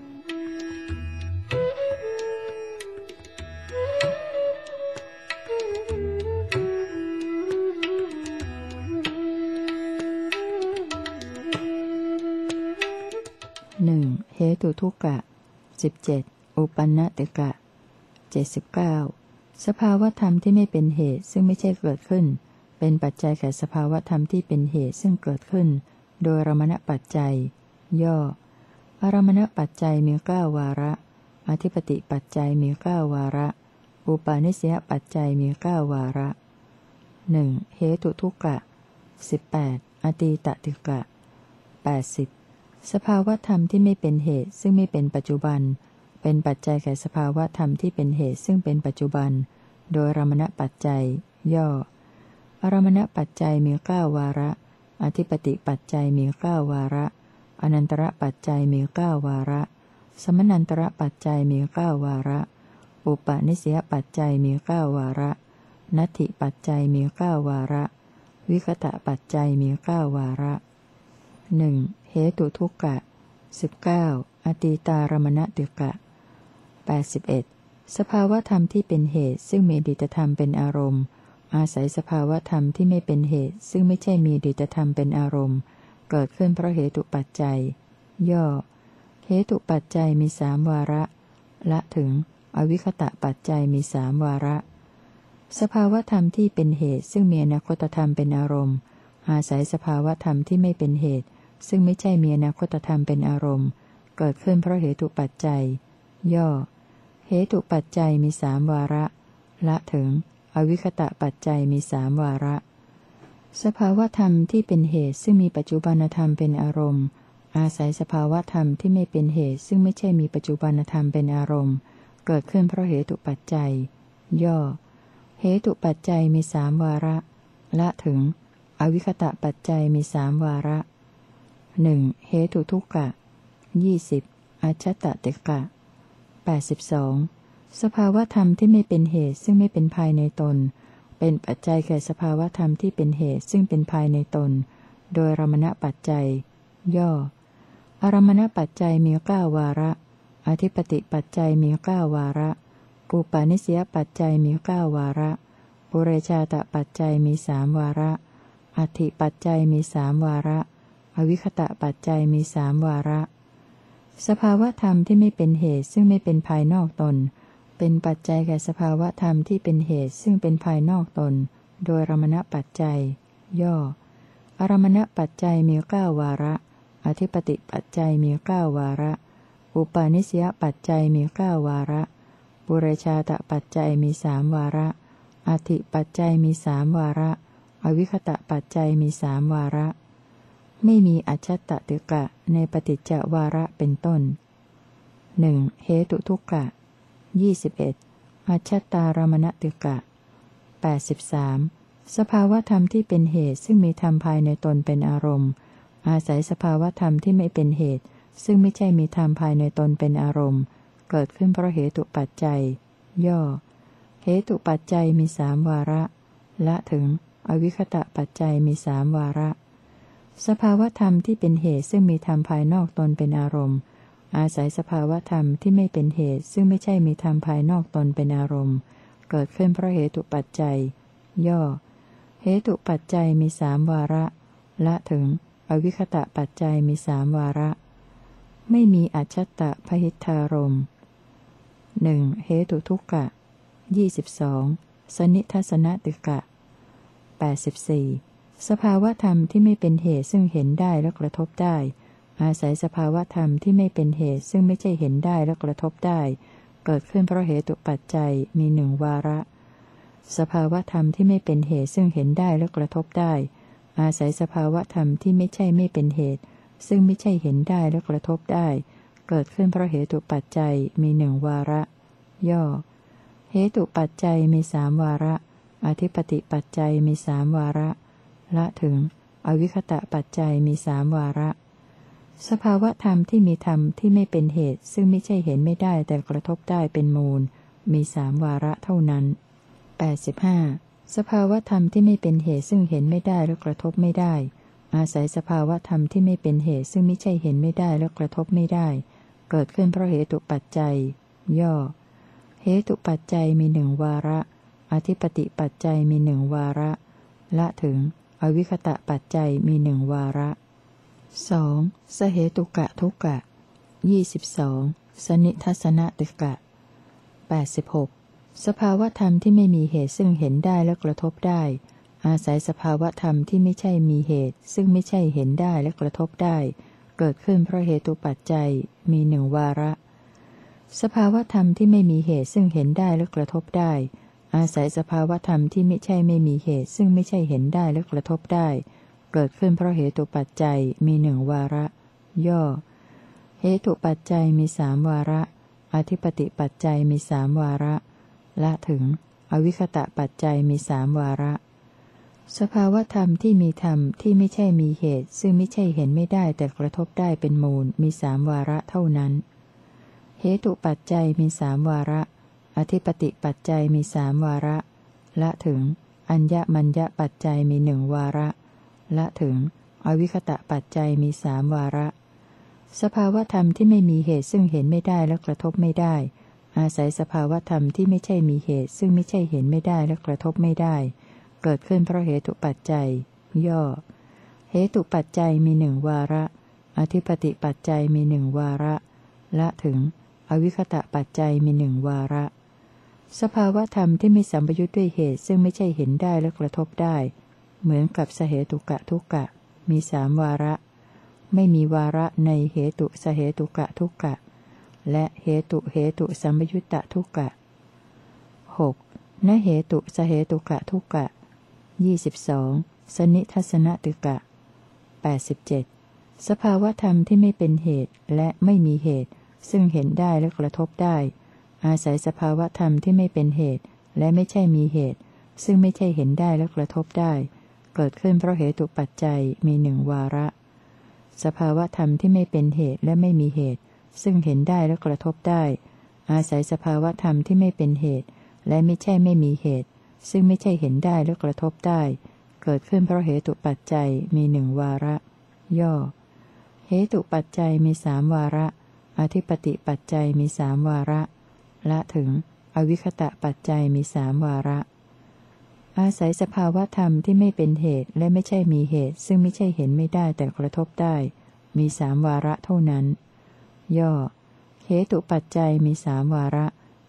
หนึ่งเหตุทุกกะสิบเจ็ดอุปันนติกะเจ็ดสิบเก้าสภาวธรรมที่ไม่เป็นเหตุซึ่งไม่ใช่เกิดขึ้นเป็นปัจจัยแก่สภาวธรรมที่เป็นเหตุซึ่งเกิดขึ้นโดยอารมณปัจจัยย่ออารมณปัจจัยมีเก้าวาระอธิปติปัจจัยมีเก้าวาระอุปาณิสยปัจจัยมีเก้าวาระหนึ่งเหตุทุกกะสิบแปดอตีตติกะแปดสิบสภาวธรรมที่ไม่เป็นเหตุซึ่งไม่เป็นปัจจุบันเป็นปัจจัยแก่สภาวธรรมที่เป็นเหตุซึ่งเป็นปัจจุบันโดยอารมณปัจจัยย่ออารมณปัจจัยมีเก้าวาระอธิปติปัจจัยมีเก้าวาระอนันตระปัจจัยมีเก้าวาระสมนันตระปัจจัยมีเก้าวาระอุปนิสยปัจจัยมีเก้าวาระนัตถิปัจจัยมีเก้าวาระวิคตะปัจจัยมีเก้าวาระหนึ่งเหตุทุกกะสิบเก้าอตีตารมณติกะแปดสิบเอ็ดสภาวธรรมที่เป็นเหตุซึ่งมีดิตธรรมเป็นอารมณ์อาศัยสภาวธรรมที่ไม่เป็นเหตุซึ่งไม่ใช่มีดิตธรรมเป็นอารมณ์เกิดขึ้นเพราะเหตุปัจจัยย่อเหตุปัจจัยมีสามวาระละถึงอวิคตะปัจจัยมีสามวาระสภาวธรรมที่เป็นเหตุซึ่งมีอนาคตธรรมเป็นอารมณ์อาศัยสภาวธรรมที่ไม่เป็นเหตุซึ่งไม่ใช่มีอนาคตธรรมเป็นอารมณ์เกิดขึ้นเพราะเหตุปัจจัยย่อเหตุปัจจัยมีสามวาระละถึงอวิคตะปัจจัยมีสามวาระสภาวธรรมที่เป็นเหตุซึ่งมีปัจจุบันธรรมเป็นอารมณ์อาศัยสภาวธรรมที่ไม่เป็นเหตุซึ่งไม่ใช่มีปัจจุบันธรรมเป็นอารมณ์เกิดขึ้นเพราะเหตุปัจจัยย่อเหตุปัจจัยมีสามวาระละถึงอวิคตะปัจจัยมีสามวาระหนึ่งเหตุทุกกะยี่สิบอัจฉตติกะแปดสิบสองสภาวธรรมที่ไม่เป็นเหตุซึ่งไม่เป็นภายในตนเป็นปัจจัยแก่สภาวธรรมที่เป็นเหตุซึ่งเป็นภายในตนโดยอารมณปัจจัยย่ออารมณปัจจัยมีเก้าวาระอธิปติปัจจัยมีเก้าวาระอุปาณิสยปัจจัยมีเก้าวาระปุเรชาตปัจจัยมีสามวาระอธิปัจจัยมีสามวาระอวิคตะปัจจัยมีสามวาระสภาวธรรมที่ไม่เป็นเหตุซึ่งไม่เป็นภายนอกตนเป็นปัจจัยแก่สภาวธรรมที่เป็นเหตุซึ่งเป็นภายนอกตนโดยอารมณปัจจัยย่ออารมณปัจจัยมีเก้าวาระอธิปติปัจจัยมีเก้าวาระอุปาณิสยปัจจัยมีเก้าวาระปุเรชาตปัจจัยมีสามวาระอธิปัจจัยมีสามวาระอวิคตะปัจจัยมีสามวาระไม่มีอัจฉตติกะในปฏิจจวาระเป็นต้นหนึ่งเหตุทุกกะยี่สิบเอ็ดอัจฉตารมณติกะแปดสิบสามสภาวธรรมที่เป็นเหตุซึ่งมีธรรมภายในตนเป็นอารมณ์อาศัยสภาวธรรมที่ไม่เป็นเหตุซึ่งไม่ใช่มีธรรมภายในตนเป็นอารมณ์เกิดขึ้นเพราะเหตุปัจจัยย่อเหตุปัจจัยมีสามวาระละถึงอวิคตะปัจจัยมีสามวาระสภาวธรรมที่เป็นเหตุซึ่งมีธรรมภายนอกตนเป็นอารมณ์อาศัยสภาวธรรมที่ไม่เป็นเหตุซึ่งไม่ใช่มีธรรมภายนอกตนเป็นอารมณ์เกิดขึ้นเพราะเหตุปัจจัยย่อเหตุปัจจัยมีสามวาระละถึงอวิคตะปัจจัยมีสามวาระไม่มีอัจฉตพหิทธารมณ์หนึ่งเหตุทุกกะยี่สิบสองสนิทัศนติกะแปดสิบสี่สภาวธรรมที่ไม่เป็นเหตุซึ่งเห็นได้และกระทบได้อาศัยสภาวธรรมที่ไม่เป็นเหตุซึ่งไม่ใช่เห็นได้และกระทบได้เกิดขึ้นเพราะเหตุปัจจัยมีหนึ่งวาระสภาวธรรมที่ไม่เป็นเหตุซึ่งเห็นได้และกระทบได้อาศัยสภาวธรรมที่ไม่ใช่ไม่เป็นเหตุซึ่งไม่ใช่เห็นได้และกระทบได้เกิดขึ้นเพราะเหตุปัจจัยมีหนึ่งวาระย่อเหตุปัจจัยมีสามวาระอธิปติปัจจัยมีสามวาระละถึงอวิคตะปัจจัยมีสามวาระสภาวธรรมที่มีธรรมที่ไม่เป็นเหตุซึ่งไม่ใช่เห็นไม่ได้แต่กระทบได้เป็นมูลมีสามวาระเท่านั้นแปดสิบห้าสภาวธรรมที่ไม่เป็นเหตุซึ่งเห็นไม่ได้และกระทบไม่ได้อาศัยสภาวธรรมที่ไม่เป็นเหตุซึ่งไม่ใช่เห็นไม่ได้และกระทบไม่ได้เกิดขึ้นเพราะเหตุปัจจัยย่อเหตุปัจจัยมีหนึ่งวาระอธิปติปัจจัยมีหนึ่งวาระละถึงอวิคตะปัจจัยมีหนึ่งวาระสองสเหตุกะทุกกะยี่สิบสองสนิทัศนติกะแปดสิบหกสภาวธรรมที่ไม่มีเหตุซึ่งเห็นได้และกระทบได้อาศัยสภาวธรรมที่ไม่ใช่มีเหตุซึ่งไม่ใช่เห็นได้และกระทบได้เกิดขึ้นเพราะเหตุปัจจัยมีหนึ่งวาระสภาวธรรมที่ไม่มีเหตุซึ่งเห็นได้และกระทบได้อาศัยสภาวธรรมที่ไม่ใช่ไม่มีเหตุซึ่งไม่ใช่เห็นได้และกระทบได้เกิดขึ้นเพราะเหตุปัจจัยมีหนึ่งวาระย่อเหตุปัจจัยมีสามวาระอธิปติปัจจัยมีสามวาระละถึงอวิคตะปัจจัยมีสามวาระสภาวธรรมที่มีธรรมที่ไม่ใช่มีเหตุซึ่งไม่ใช่เห็นไม่ได้แต่กระทบได้เป็นมูลมีสามวาระเท่านั้นเหตุปัจจัยมีสามวาระอธิปติปัจจัยมีสามวาระละถึงอัญญมัญญปัจจัยมีหนึ่งวาระละถึงอวิคตะปัจจัยมีสามวาระสภาวธรรมที่ไม่มีเหตุซึ่งเห็นไม่ได้และกระทบไม่ได้อาศัยสภาวธรรมที่ไม่ใช่มีเหตุซึ่งไม่ใช่เห็นไม่ได้และกระทบไม่ได้เกิดขึ้นเพราะเหตุปัจจัยย่อเหตุปัจจัยมีหนึ่งวาระอธิปติปัจจัยมีหนึ่งวาระละถึงอวิคตะปัจจัยมีหนึ่งวาระสภาวธรรมที่ไม่สัมปยุทธ์ด้วยเหตุซึ่งไม่ใช่เห็นได้และกระทบได้เหมือนกับสเหตุกะทุกกะมีสามวาระไม่มีวาระในเหตุสเหตุกะทุกกะและเหตุเหตุสัมปยุตตะทุกกะหกนเหตุสเหตุกะทุกกะยี่สิบสองสนิทัศนติกะแปดสิบเจ็ดสภาวธรรมที่ไม่เป็นเหตุและไม่มีเหตุซึ่งเห็นได้และกระทบได้อาศัยสภาวธรรมที่ไม่เป็นเหตุและไม่ใช่มีเหตุซึ่งไม่ใช่เห็นได้และกระทบได้เกิดขึ้นเพราะเหตุปัจจัยมีหนึ่งวาระสภาวธรรมที่ไม่เป็นเหตุและไม่มีเหตุซึ่งเห็นได้และกระทบได้อาศัยสภาวธรรมที่ไม่เป็นเหตุและไม่ใช่ไม่มีเหตุซึ่งไม่ใช่เห็นได้และกระทบได้เกิดขึ้นเพราะเหตุปัจจัยมีหนึ่งวาระย่อเหตุปัจจัยมีสามวาระอธิปติปัจจัยมีสามวาระละถึงอวิคตะปัจจัยมีสามวาระอาศัยสภาวธรรมที่ไม่เป็นเหตุและไม่ใช่มีเหตุซึ่งไม่ใช่เห็นไม่ได้แต่กระทบได้มีสามวาระเท่านั้นย่อเหตุปัจจัยมีสามวาระ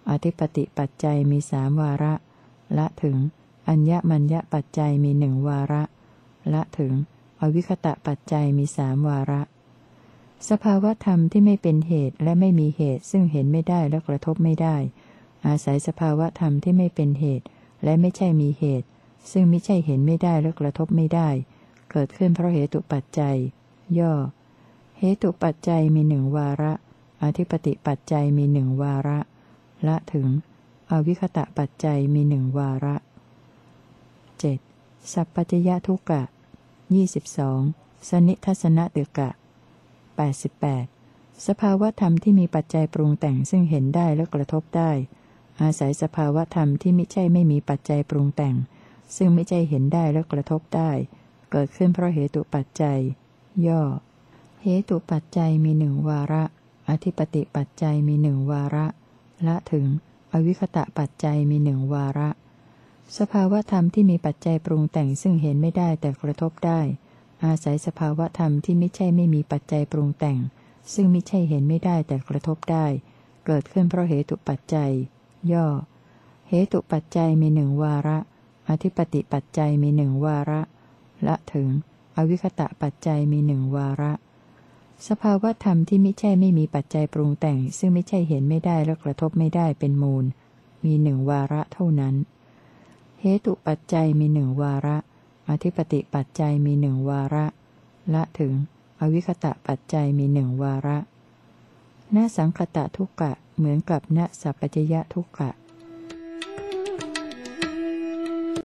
อธิปติปัจจัยมีสามวาระละถึงอัญญมัญญปัจจัยมีหนึ่งวาระละถึงอวิคตะปัจจัยมีสามวาระสภาวธรรมที่ไม่เป็นเหตุและไม่มีเหตุซึ่งเห็นไม่ได้และกระทบไม่ได้อาศัยสภาวธรรมที่ไม่เป็นเหตุและไม่ใช่มีเหตุซึ่งไม่ใช่เห็นไม่ได้และกระทบไม่ได้เกิดขึ้นเพราะเหตุปัจจัยย่อเหตุปัจจัยมีหนึ่งวาระอธิปติปัจจัยมีหนึ่งวาระละถึงอวิคตะปัจจัยมีหนึ่งวาระเจ็ดสัพพัญญทุกกะยี่สิบสองสนิทัศนตึกะแปดสิบแปดสภาวธรรมที่มีปัจจัยปรุงแต่งซึ่งเห็นได้และกระทบได้อาศัยสภาวธรรมที่ไม่ใช่ไม่มีปัจจัยปรุงแต่งซึ่งไม่ใช่เห็นได้และกระทบได้เกิดขึ้นเพราะเหตุปัจจัยย่อเหตุปัจจัยมีหนึ่งวาระอธิปติปัจจัยมีหนึ่งวาระละถึงอวิคตะปัจจัยมีหนึ่งวาระสภาวธรรมที่มีปัจจัยปรุงแต่งซึ่งเห็นไม่ได้แต่กระทบได้อาศัยสภาวธรรมที่ไม่ใช่ไม่มีปัจจัยปรุงแต่งซึ่งไม่ใช่เห็นไม่ได้แต่กระทบได้เกิดขึ้นเพราะเหตุปัจจัยย่อเหตุปัจจัยมีหนึ่งวาระอธิปติปัจจัยมีหนึ่งวาระละถึงอวิคตะปัจจัยมีหนึ่งวาระสภาวธรรมที่ไม่ใช่ไม่มีปัจจัยปรุงแต่งซึ่งไม่ใช่เห็นไม่ได้และกระทบไม่ได้เป็นมูลมีหนึ่งวาระเท่านั้นเหตุปัจจัยมีหนึ่งวาระอธิปติปัจจัยมีหนึ่งวาระละถึงอวิคตะปัจจัยมีหนึ่งวาระณสังคตะทุกกะเหมือนกับณสัพพัญญทุกกะ